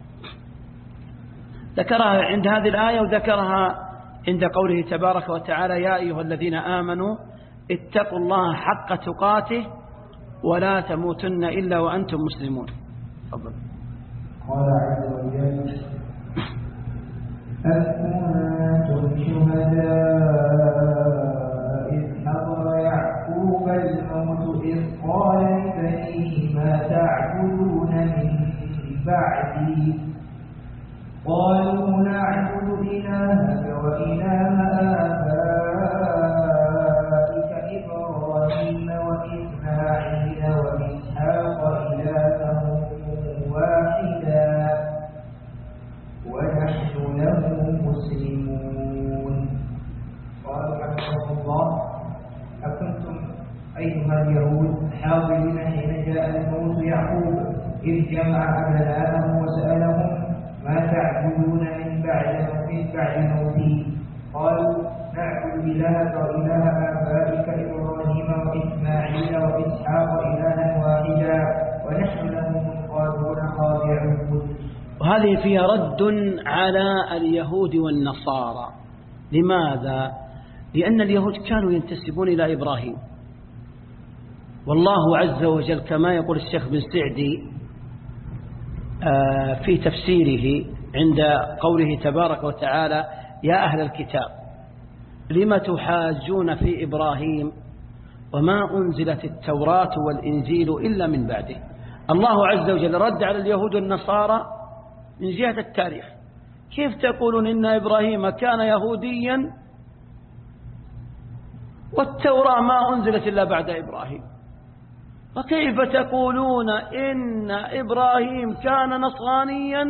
ذكرها عند هذه الآية وذكرها عند قوله تبارك وتعالى: يا أيها الذين آمنوا اتقوا الله حق تقاته ولا تموتن إلا وأنتم مسلمون. تفضل. قال عز وجل: هل كنتم شهداء إذ حضر يعقوب الموت إذ قال لبنيه ما تعبدون من بعدي قالوا نعبد إلهك وإله آبائك إبراهيم وإسماعيل وإسحاق إلها واحدا ونحن له مسلمون. قال رحمه الله: أكنتم أيها اليهود حاضرين حين جاء الموت يعقوب إذ جمع أبناءه وسألهم ما تعبدون من بعد من بعد موته قالوا نعبد إلهك وإله آبائك إبراهيم وإسماعيل وإسحاق إلها واحدا ونحن له منقادون خاضعون. وهذه فيها رد على اليهود والنصارى. لماذا؟ لأن اليهود كانوا ينتسبون إلى إبراهيم، والله عز وجل كما يقول الشيخ بن سعدي في تفسيره عند قوله تبارك وتعالى يا أهل الكتاب لم تحاجون في إبراهيم وما أنزلت التوراة والإنجيل إلا من بعده. الله عز وجل رد على اليهود والنصارى من جهة التاريخ. كيف تقولون إن إبراهيم كان يهوديا والتوراة ما أنزلت إلا بعد إبراهيم؟ وكيف تقولون إن إبراهيم كان نصرانيا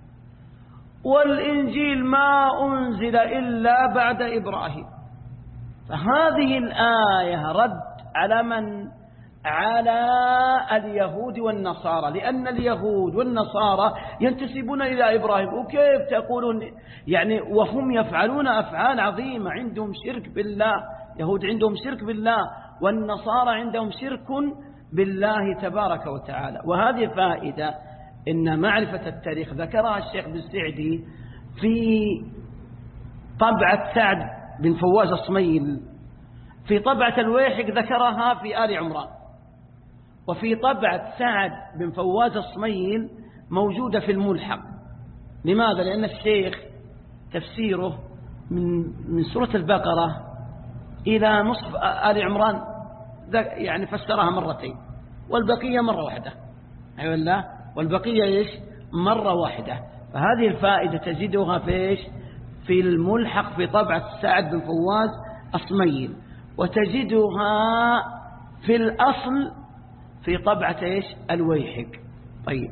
والإنجيل ما أنزل إلا بعد إبراهيم؟ فهذه الآية رد على من؟ على اليهود والنصارى، لأن اليهود والنصارى ينتسبون إلى إبراهيم. وكيف تقولون يعني وهم يفعلون أفعال عظيمة، عندهم شرك بالله، يهود عندهم شرك بالله والنصارى عندهم شرك بالله تبارك وتعالى. وهذه فائدة إن معرفة التاريخ ذكرها الشيخ بالسعدي في طبعة سعد بن فواز الصميل، في طبعة الويحك ذكرها في آل عمران، وفي طبعة سعد بن فواز الصميل موجودة في الملحق. لماذا؟ لأن الشيخ تفسيره من من سورة البقرة إلى نصف آل عمران يعني فسرها مرتين والبقية مرة واحدة. أيوة الله، والبقية إيش؟ مرة واحدة. فهذه الفائدة تجدها في إيش؟ في الملحق في طبعة سعد بن فواز الصميل، وتجدها في الأصل في طبعة إيش؟ الويحك. طيب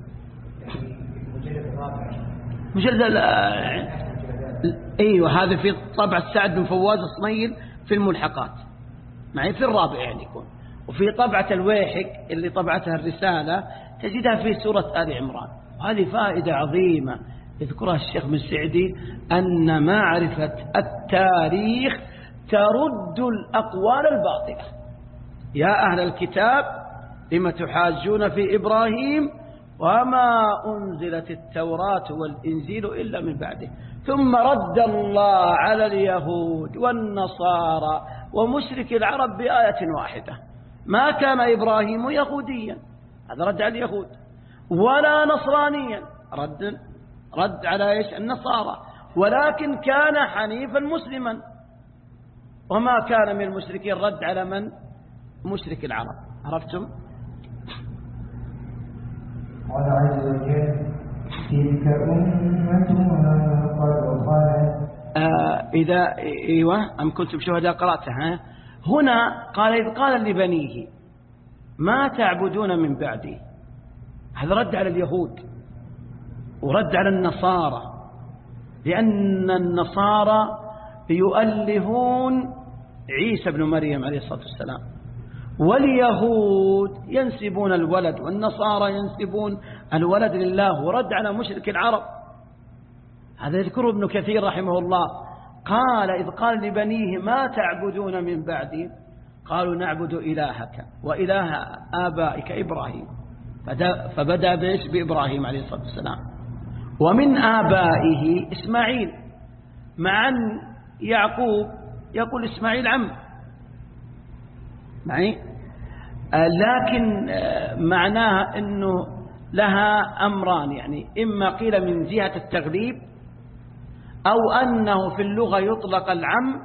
مجلد أيوة هذا في طبعة سعد بن فواز الصميل في الملحقات معي في الرابع يعني يكون. وفي طبعة الويحك اللي طبعتها الرسالة تجدها في سورة آل عمران. وهذه فائدة عظيمة يذكرها الشيخ بن سعدي، أن معرفة التاريخ ترد الأقوال الباطلة. يا أهل الكتاب لم تحاجون في إبراهيم وما أنزلت التوراة والإنجيل إلا من بعده. ثم رد الله على اليهود والنصارى ومشرك العرب بآية واحدة: ما كان إبراهيم يهوديا، هذا رد على اليهود، ولا نصرانيا، رد رد على إيش؟ النصارى، ولكن كان حنيفا مسلما وما كان من المشركين، رد على من؟ مشرك العرب. عرفتم؟ قال عز وجل تلك أمة قد خلت. آه إذا إيوه أم كنتم شهداء قرأتها. هنا قال إذ قال لبنيه ما تعبدون من بعدي، هذا رد على اليهود ورد على النصارى، لأن النصارى يؤلهون عيسى بن مريم عليه الصلاة والسلام، واليهود ينسبون الولد والنصارى ينسبون الولد لله، ورد على مشرك العرب. هذا يذكره ابن كثير رحمه الله، قال إذ قال لبنيه ما تعبدون من بعدي، قالوا نعبد إلهك وإله آبائك إبراهيم، فبدأ بإيش؟ بإبراهيم عليه الصلاة والسلام، ومن آبائه إسماعيل، مع أن يعقوب يقول إسماعيل عم معي، لكن معناها أنه لها أمران، يعني إما قيل من جهة التغليب، أو أنه في اللغة يطلق العم،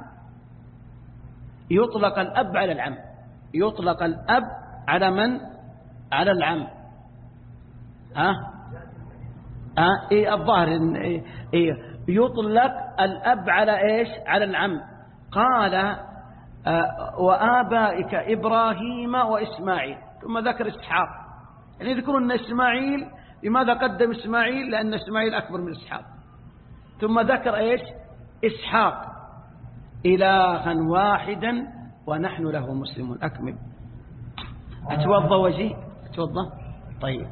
يطلق الأب على العم، يطلق الأب على من؟ على العم. ها ها إيه الظاهر إيه إيه يطلق الأب على إيش؟ على العم. قال آه وآبائك إبراهيم وإسماعيل، ثم ذكر إسحاق. يعني يذكرون أن إسماعيل، لماذا قدم إسماعيل؟ لأن إسماعيل أكبر من إسحاق. ثم ذكر إيش؟ إسحاق، إلها واحدا ونحن له مسلمون. أكمل. أتوضى وجهي؟ أتوضى؟ طيب.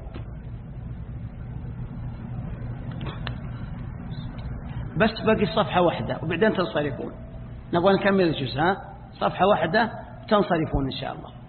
بس باقي صفحة واحدة وبعدين تنصرفون، نبغى نكمل الجزء. ها صفحة واحدة تنصرفون إن شاء الله.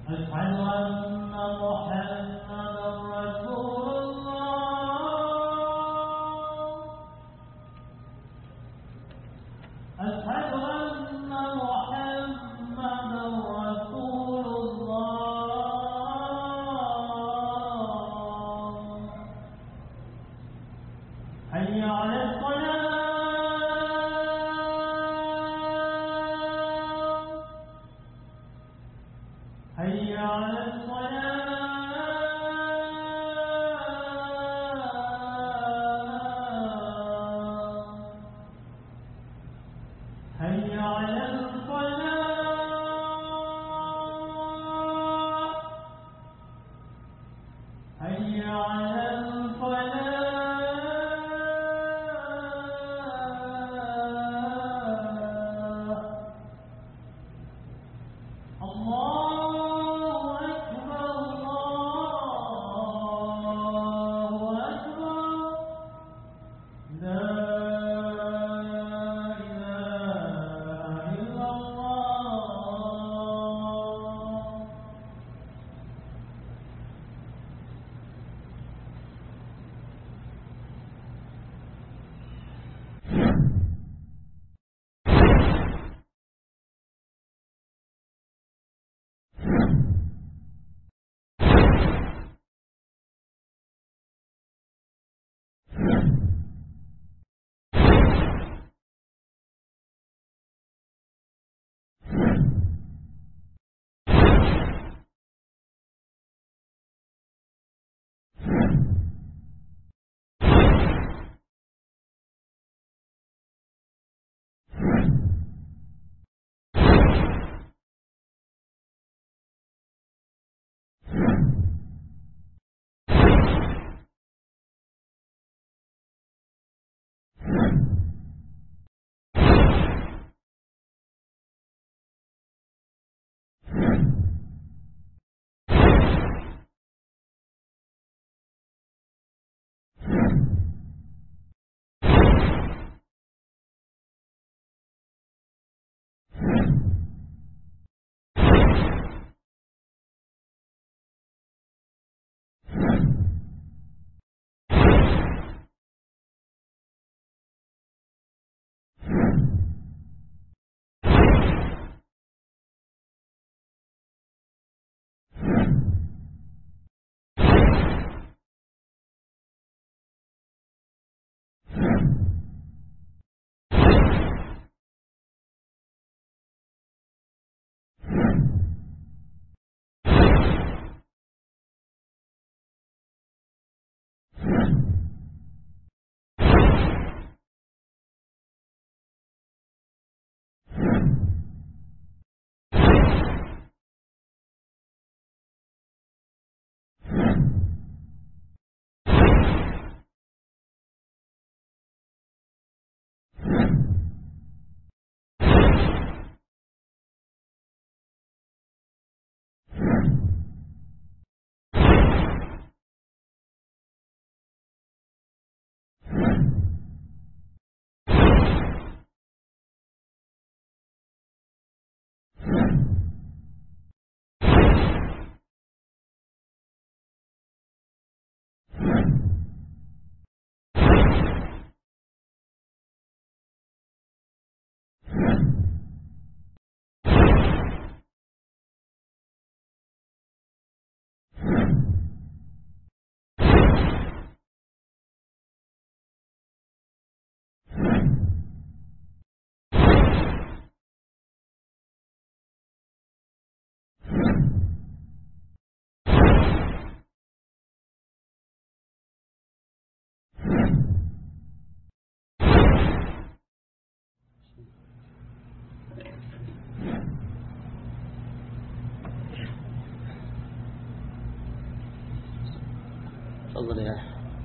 تفضل يا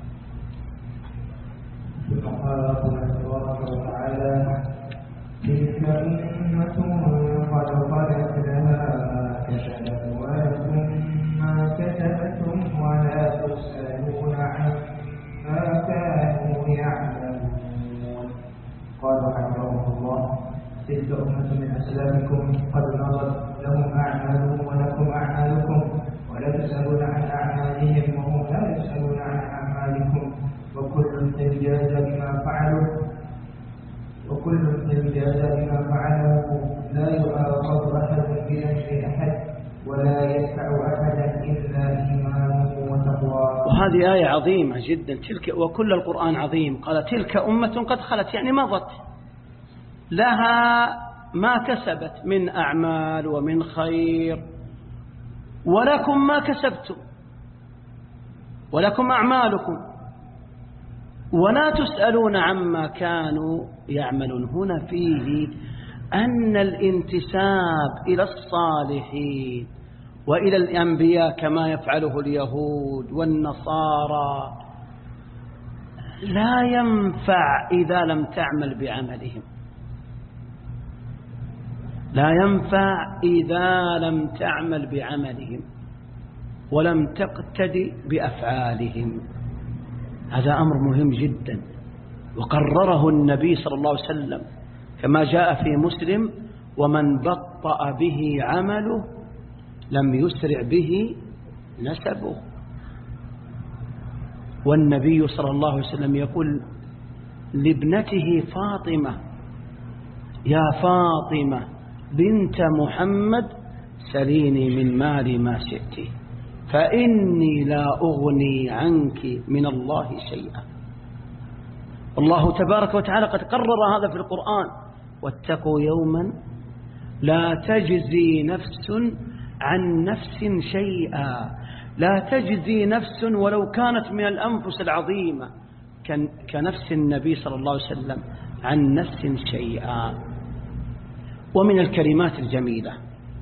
ثم قال ربنا تبارك وتعالى: تلك أمة قد خلت لها ما كسبت ولكم ما كسبتم ولا تسألون عما كانوا يعملون. قال رحمه الله: تلك أمة من أسلافكم قد مضت لهم أعمالهم ولكم أعمالكم ولا تسألون عن أعمالهم وهم لا يسألون عن أعمالكم وكل تجاز بما فعلوا وكل تجاز بما فعلوا لا يؤاخذ أحد بأجر أحد ولا يدفع أحدا إلا إيمانه وتقواه. وهذه آية عظيمة جدا. تلك وكل القرآن عظيم. قال تلك أمة قد خلت يعني مضت لها ما كسبت من أعمال ومن خير ولكم ما كسبتم ولكم أعمالكم ولا تسألون عما كانوا يعملون. هنا فيه أن الانتساب إلى الصالحين وإلى الأنبياء كما يفعله اليهود والنصارى لا ينفع إذا لم تعمل بعملهم، لا ينفع إذا لم تعمل بعملهم ولم تقتدي بأفعالهم. هذا أمر مهم جدا وقرره النبي صلى الله عليه وسلم كما جاء في مسلم: ومن بطأ به عمله لم يسرع به نسبه. والنبي صلى الله عليه وسلم يقول لابنته فاطمة: يا فاطمة بنت محمد سليني من مالي ما شئت فإني لا أغني عنك من الله شيئا. الله تبارك وتعالى قد قرر هذا في القرآن: واتقوا يوما لا تجزي نفس عن نفس شيئا. لا تجزي نفس ولو كانت من الأنفس العظيمة كنفس النبي صلى الله عليه وسلم عن نفس شيئا. ومن الكلمات الجميلة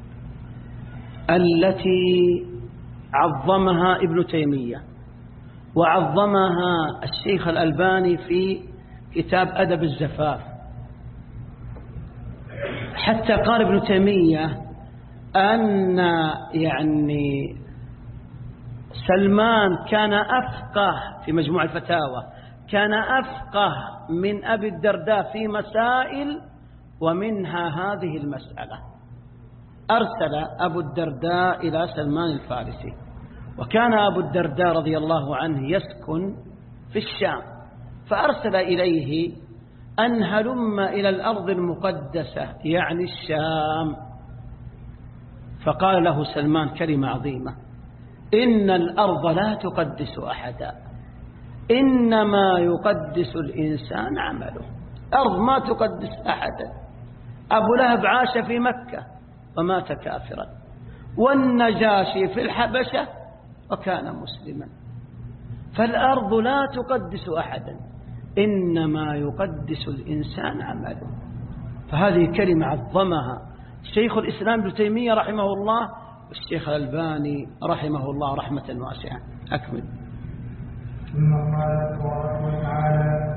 التي عظمها ابن تيمية وعظمها الشيخ الألباني في كتاب أدب الزفاف، حتى قال ابن تيمية أن يعني سلمان كان أفقه في مجموع الفتاوى، كان أفقه من أبي الدرداء في مسائل ومنها هذه المسألة. أرسل أبو الدرداء إلى سلمان الفارسي، وكان أبو الدرداء رضي الله عنه يسكن في الشام، فأرسل إليه أن هلم إلى الأرض المقدسة يعني الشام. فقال له سلمان كلمة عظيمة: إن الأرض لا تقدس أحدا، إنما يقدس الإنسان عمله. أرض ما تقدس أحدا. أبو لهب عاش في مكة ومات كافرا، والنجاشي في الحبشة وكان مسلما. فالأرض لا تقدس أحدا، إنما يقدس الإنسان عمله. فهذه كلمة عظمها شيخ الإسلام ابن تيمية رحمه الله والشيخ الألباني رحمه الله رحمة واسعة. أكمل. ثم قال تبارك وتعالى: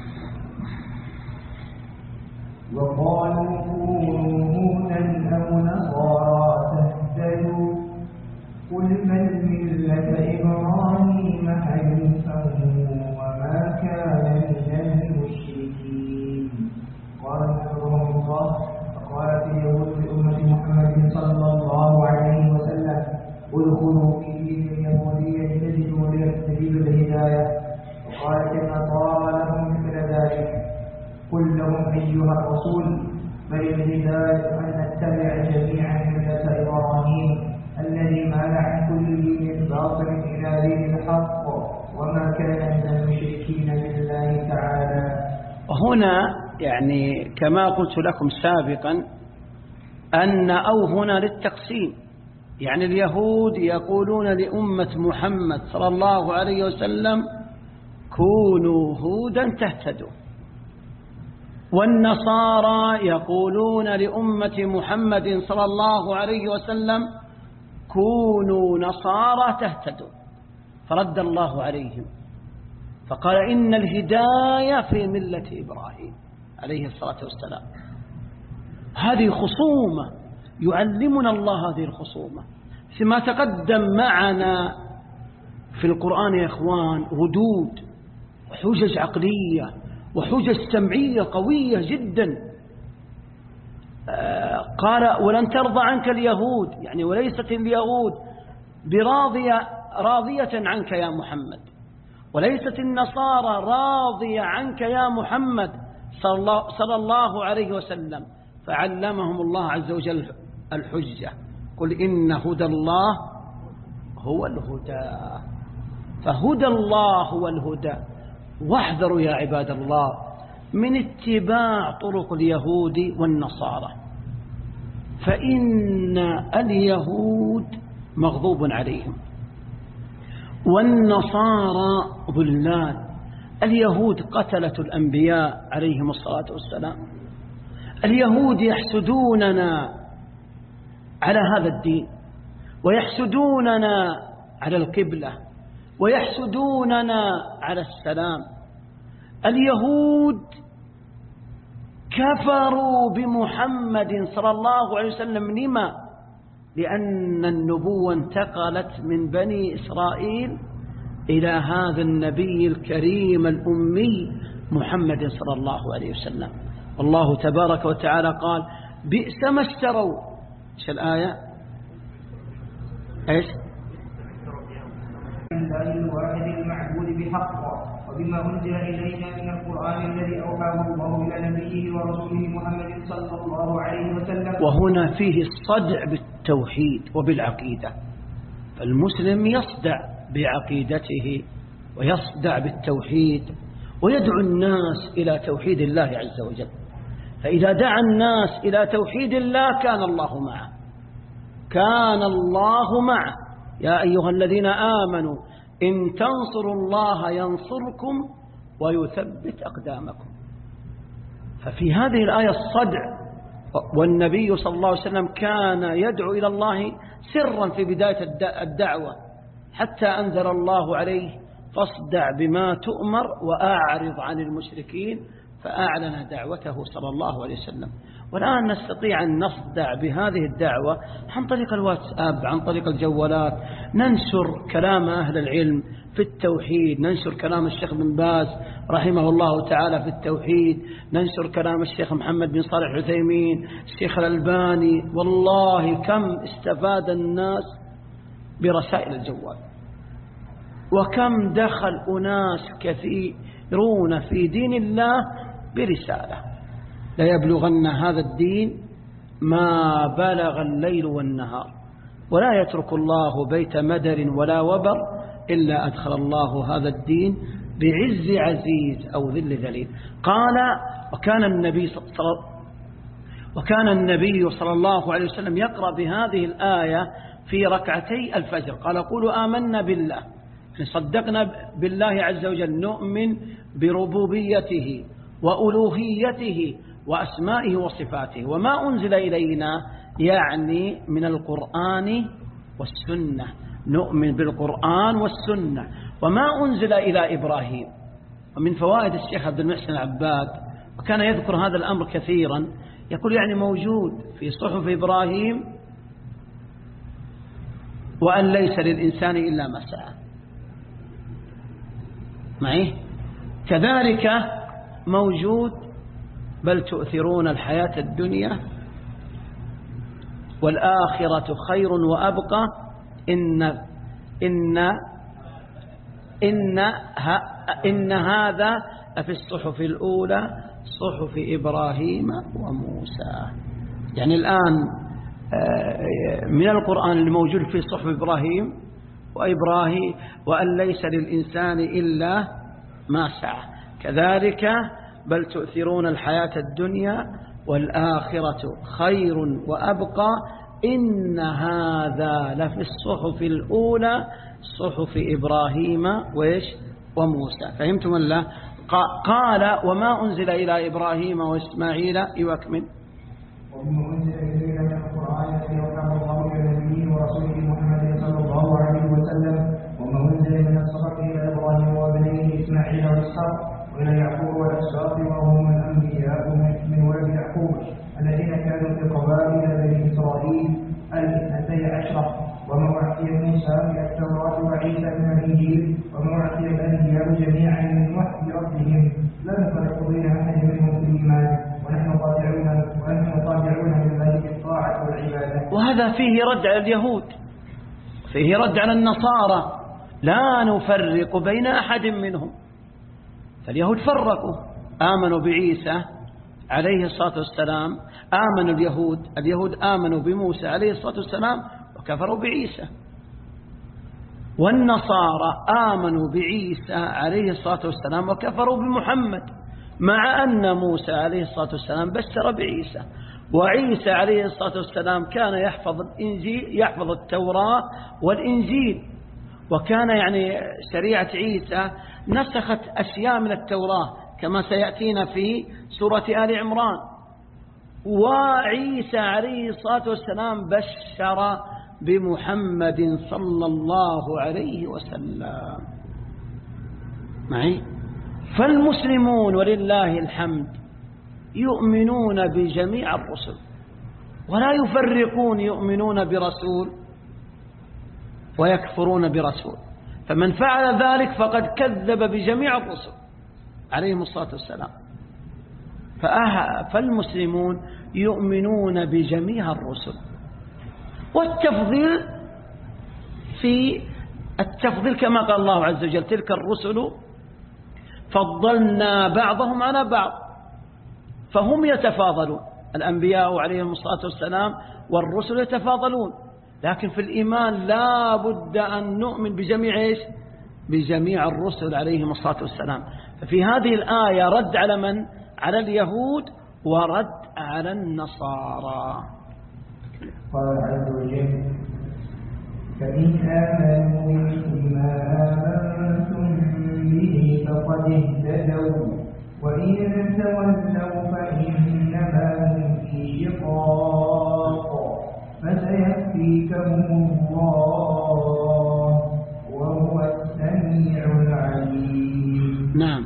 وقالوا كونوا هودا أو نصارى تهتدوا قل بل ملة إبراهيم حنيفا وما كان من المشركين. قال رحمه الله: فقالت اليهود لأمة محمد صلى الله عليه وسلم: ادخلوا في دين اليهودية تجدوا الهداية. وقالت النصارى لهم مثل ذلك: قل لهم أيها الرسول بل الهداية أن نتبع جميعا ملة إبراهيم الذي مال عن كل دين باطل إلى دين الحق وما كان من المشركين بالله تعالى. وهنا يعني كما قلت لكم سابقا أن أو هنا للتقسيم، يعني اليهود يقولون لأمة محمد صلى الله عليه وسلم: كونوا هودا تهتدوا، والنصارى يقولون لأمة محمد صلى الله عليه وسلم: كونوا نصارى تهتدوا. فرد الله عليهم فقال: إن الهداية في ملة إبراهيم عليه الصلاة والسلام. هذه خصومة يعلمنا الله، هذه الخصومة فيما تقدم معنا في القرآن يا إخوان ردود وحجج عقلية وحجج سمعية قوية جدا. قال ولن ترضى عنك اليهود، يعني وليست اليهود براضية راضية عنك يا محمد، وليست النصارى راضية عنك يا محمد صلى الله, صلى الله عليه وسلم. فعلمهم الله عز وجل الحجة، قل إن هدى الله هو الهدى. فهدى الله هو الهدى. واحذروا يا عباد الله من اتباع طرق اليهود والنصارى، فإن اليهود مغضوب عليهم والنصارى ضلال. اليهود قتلة الأنبياء عليهم الصلاة والسلام. اليهود يحسدوننا على هذا الدين، ويحسدوننا على القبلة، ويحسدوننا على السلام. اليهود كفروا بمحمد صلى الله عليه وسلم. لما؟ لأن النبوة انتقلت من بني إسرائيل إلى هذا النبي الكريم الأمي محمد صلى الله عليه وسلم. والله تبارك وتعالى قال بئس ما اشتروا. ايش الآية؟ ايش؟ الله الواحد المعبود بحق، وبما أنزل إلينا من القرآن الذي أوحاه الله إلى نبيه ورسوله محمد صلى الله عليه وسلم. وهنا فيه الصدع بالتوحيد وبالعقيدة. فالمسلم يصدع بعقيدته ويصدع بالتوحيد، ويدعو الناس إلى توحيد الله عز وجل. فإذا دعا الناس إلى توحيد الله كان الله معه، كان الله معه. يا أيها الذين آمنوا إن تنصروا الله ينصركم ويثبت أقدامكم. ففي هذه الآية الصدع. والنبي صلى الله عليه وسلم كان يدعو إلى الله سرا في بداية الدعوة، حتى أنزل الله عليه فاصدع بما تؤمر وأعرض عن المشركين، فأعلن دعوته صلى الله عليه وسلم. والآن نستطيع أن نصدع بهذه الدعوة عن طريق الواتساب، عن طريق الجوالات، ننشر كلام أهل العلم في التوحيد، ننشر كلام الشيخ بن باز رحمه الله تعالى في التوحيد، ننشر كلام الشيخ محمد بن صالح العثيمين، الشيخ الألباني. والله كم استفاد الناس برسائل الجوال، وكم دخل أناس كثيرون في دين الله برسالة. لا يبلغن هذا الدين ما بلغ الليل والنهار، ولا يترك الله بيت مدر ولا وبر إلا أدخل الله هذا الدين بعز عزيز أو ذل ذليل. قال وكان النبي صلى وكان النبي صلى الله عليه وسلم يقرأ بهذه الآية في ركعتي الفجر. قال قولوا آمنا بالله، صدقنا بالله عز وجل، نؤمن بربوبيته وألوهيته وأسمائه وصفاته، وما أنزل إلينا يعني من القرآن والسنة، نؤمن بالقرآن والسنة وما أنزل إلى إبراهيم. ومن فوائد الشيخ عبد المحسن العباد، وكان يذكر هذا الأمر كثيرا، يقول يعني موجود في صحف إبراهيم وأن ليس للإنسان إلا ما سعى معي. كذلك موجود بل تؤثرون الحياة الدنيا والآخرة خير وأبقى إن إن إن إن هذا في الصحف الأولى صحف إبراهيم وموسى. يعني الآن من القرآن الموجود في صحف إبراهيم وإبراهيم وأن ليس للإنسان إلا ما سعى. كذلك بل تؤثرون الحياة الدنيا والآخرة خير وأبقى إن هذا لفي الصحف الأولى صحف إبراهيم وإيش وموسى. فهمتم الله؟ قال وما أنزل إلى إبراهيم وإسماعيل يكمل. ومما أنزل إلينا من القرآن الذي أوحاه الله إلى نبيه ورسوله محمد صلى الله عليه وسلم، وما أنزل من الصحف إلى إبراهيم وبنيه إسماعيل وإسحاق وإلى يعقوب والأسباط وهم الأنبياء من ولد يعقوب الذين كانوا في قبائل بني إسرائيل الاثنتي عشرة، وما أعطي موسى من التوراة وعيسى من الإنجيل، وما أعطي الأنبياء جميعا من وحي ربهم لا نفرق بين أحد منهم في الإيمان، ونحن طالعون ونحن طالعون لله بالطاعة وهذا فيه رد على اليهود، فيه رد على النصارى، لا نفرق بين أحد منهم. فاليهود فرقوا، آمنوا بعيسى عليه الصلاة والسلام، آمنوا اليهود اليهود آمنوا بموسى عليه الصلاة والسلام وكفروا بعيسى، والنصارى آمنوا بعيسى عليه الصلاة والسلام وكفروا بمحمد، مع أن موسى عليه الصلاة والسلام بشر بعيسى، وعيسى عليه الصلاة والسلام كان يحفظ الإنجيل، يحفظ التوراة والإنجيل، وكان يعني شريعة عيسى نسخت أشياء من التوراة كما سيأتينا في سورة آل عمران. وعيسى عليه الصلاة والسلام بشر بمحمد صلى الله عليه وسلم معي. فالمسلمون ولله الحمد يؤمنون بجميع الرسل ولا يفرقون، يؤمنون برسول ويكفرون برسول، فمن فعل ذلك فقد كذب بجميع الرسل عليهم الصلاة والسلام. فالمسلمون يؤمنون بجميع الرسل، والتفضيل في التفضيل كما قال الله عز وجل: تلك الرسل فضلنا بعضهم على بعض، فهم يتفاضلون، الأنبياء عليهم الصلاة والسلام والرسل يتفاضلون، لكن في الإيمان لا بد أن نؤمن بجميع إيش؟ بجميع الرسل عليهم الصلاة والسلام. ففي هذه الآية رد على من؟ على اليهود ورد على النصارى. قال عز وجل: فإن آمنوا بمثل ما آمنتم به فقد اهتدوا وإن تولوا فإنما هم في شقاق فسيكفيكهم الله وهو السميع العليم. نعم.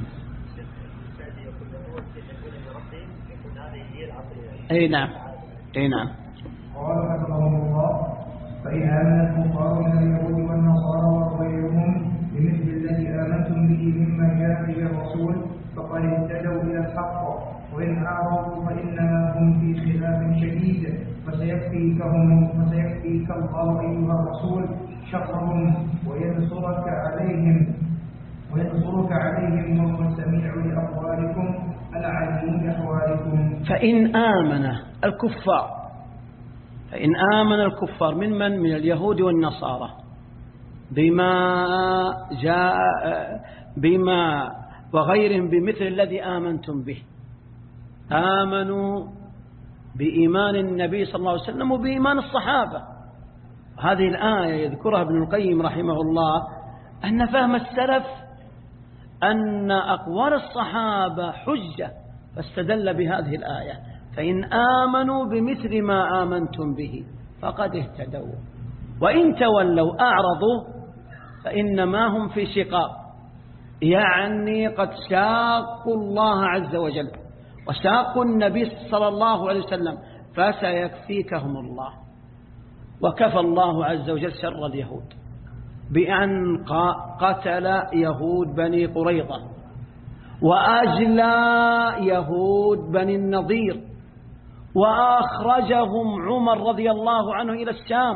أي نعم أي نعم. قال حفظه الله: فإن آمن الكفار من اليهود والنصارى وغيرهم بمثل الذي آمنتم به مما جاء به الرسول فقد اهتدوا إلى الحق، وإن أعرضوا فإنما هم في خلاف شديد فسيكفيكهم فسيكفيك الله أيها الرسول شرهم وينصرك عليهم وينصرك عليهم وهو السميع لأقوالكم العليم بأحوالكم. فإن آمن الكفار فإن آمن الكفار من من من اليهود والنصارى بما جاء بما وغيرهم بمثل الذي آمنتم به، آمنوا بإيمان النبي صلى الله عليه وسلم وبإيمان الصحابة. هذه الآية يذكرها ابن القيم رحمه الله أن فهم السلف أن أقوال الصحابة حجة، فاستدل بهذه الآية: فإن آمنوا بمثل ما آمنتم به فقد اهتدوا وإن تولوا أعرضوا فإنما هم في شقاق، يعني قد شاقوا الله عز وجل وشاقوا النبي صلى الله عليه وسلم، فسيكفيكهم الله. وكفى الله عز وجل شر اليهود بأن قتل يهود بني قريظة وأجلى يهود بني النضير وأخرجهم عمر رضي الله عنه إلى الشام،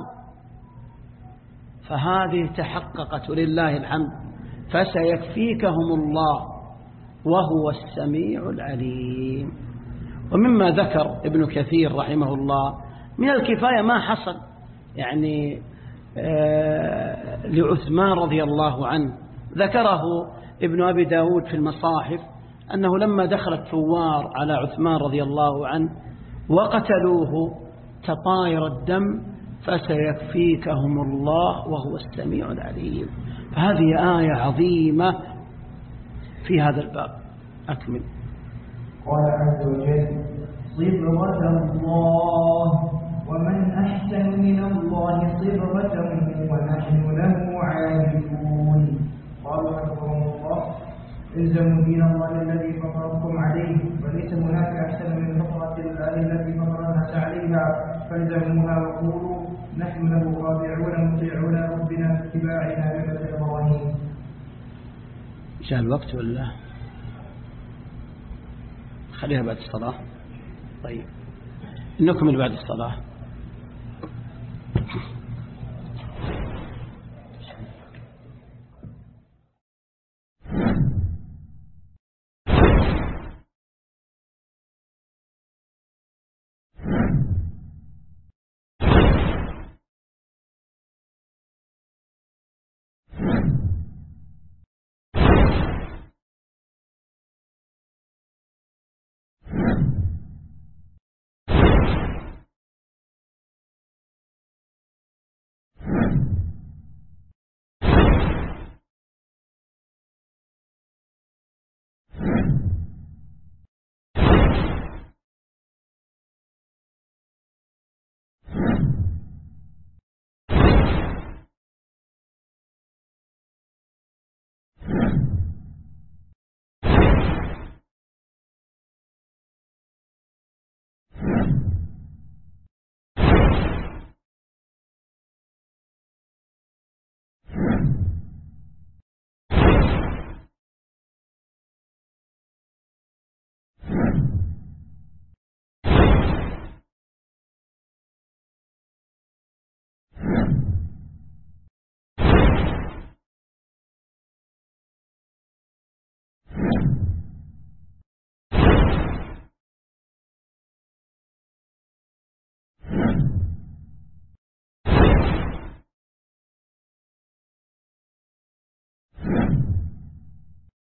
فهذه تحققت ولله الحمد. فسيكفيكهم الله وهو السميع العليم. ومما ذكر ابن كثير رحمه الله من الكفاية ما حصل يعني آه لعثمان رضي الله عنه، ذكره ابن أبي داود في المصاحف أنه لما دخلت ثوار على عثمان رضي الله عنه وقتلوه تطاير الدم فسيكفيكهم الله وهو السميع العليم. فهذه آية عظيمة في هذا الباب. أكمل. قال عز وجل: صبغة الله ومن أحسن من الله صبغة ونحن له عابدون. قال حفظهم الله: الزموا دين الله الذي فطركم عليه، وليس هناك أحسن من فطرة الله التي فطر الناس عليها، فالزموها وقولوا نحن له خاضعون مطيعون ربنا باتباعنا ملة إبراهيم. جاء الوقت ولا خليها بعد الصلاة؟ طيب نكمل بعد الصلاة. الله.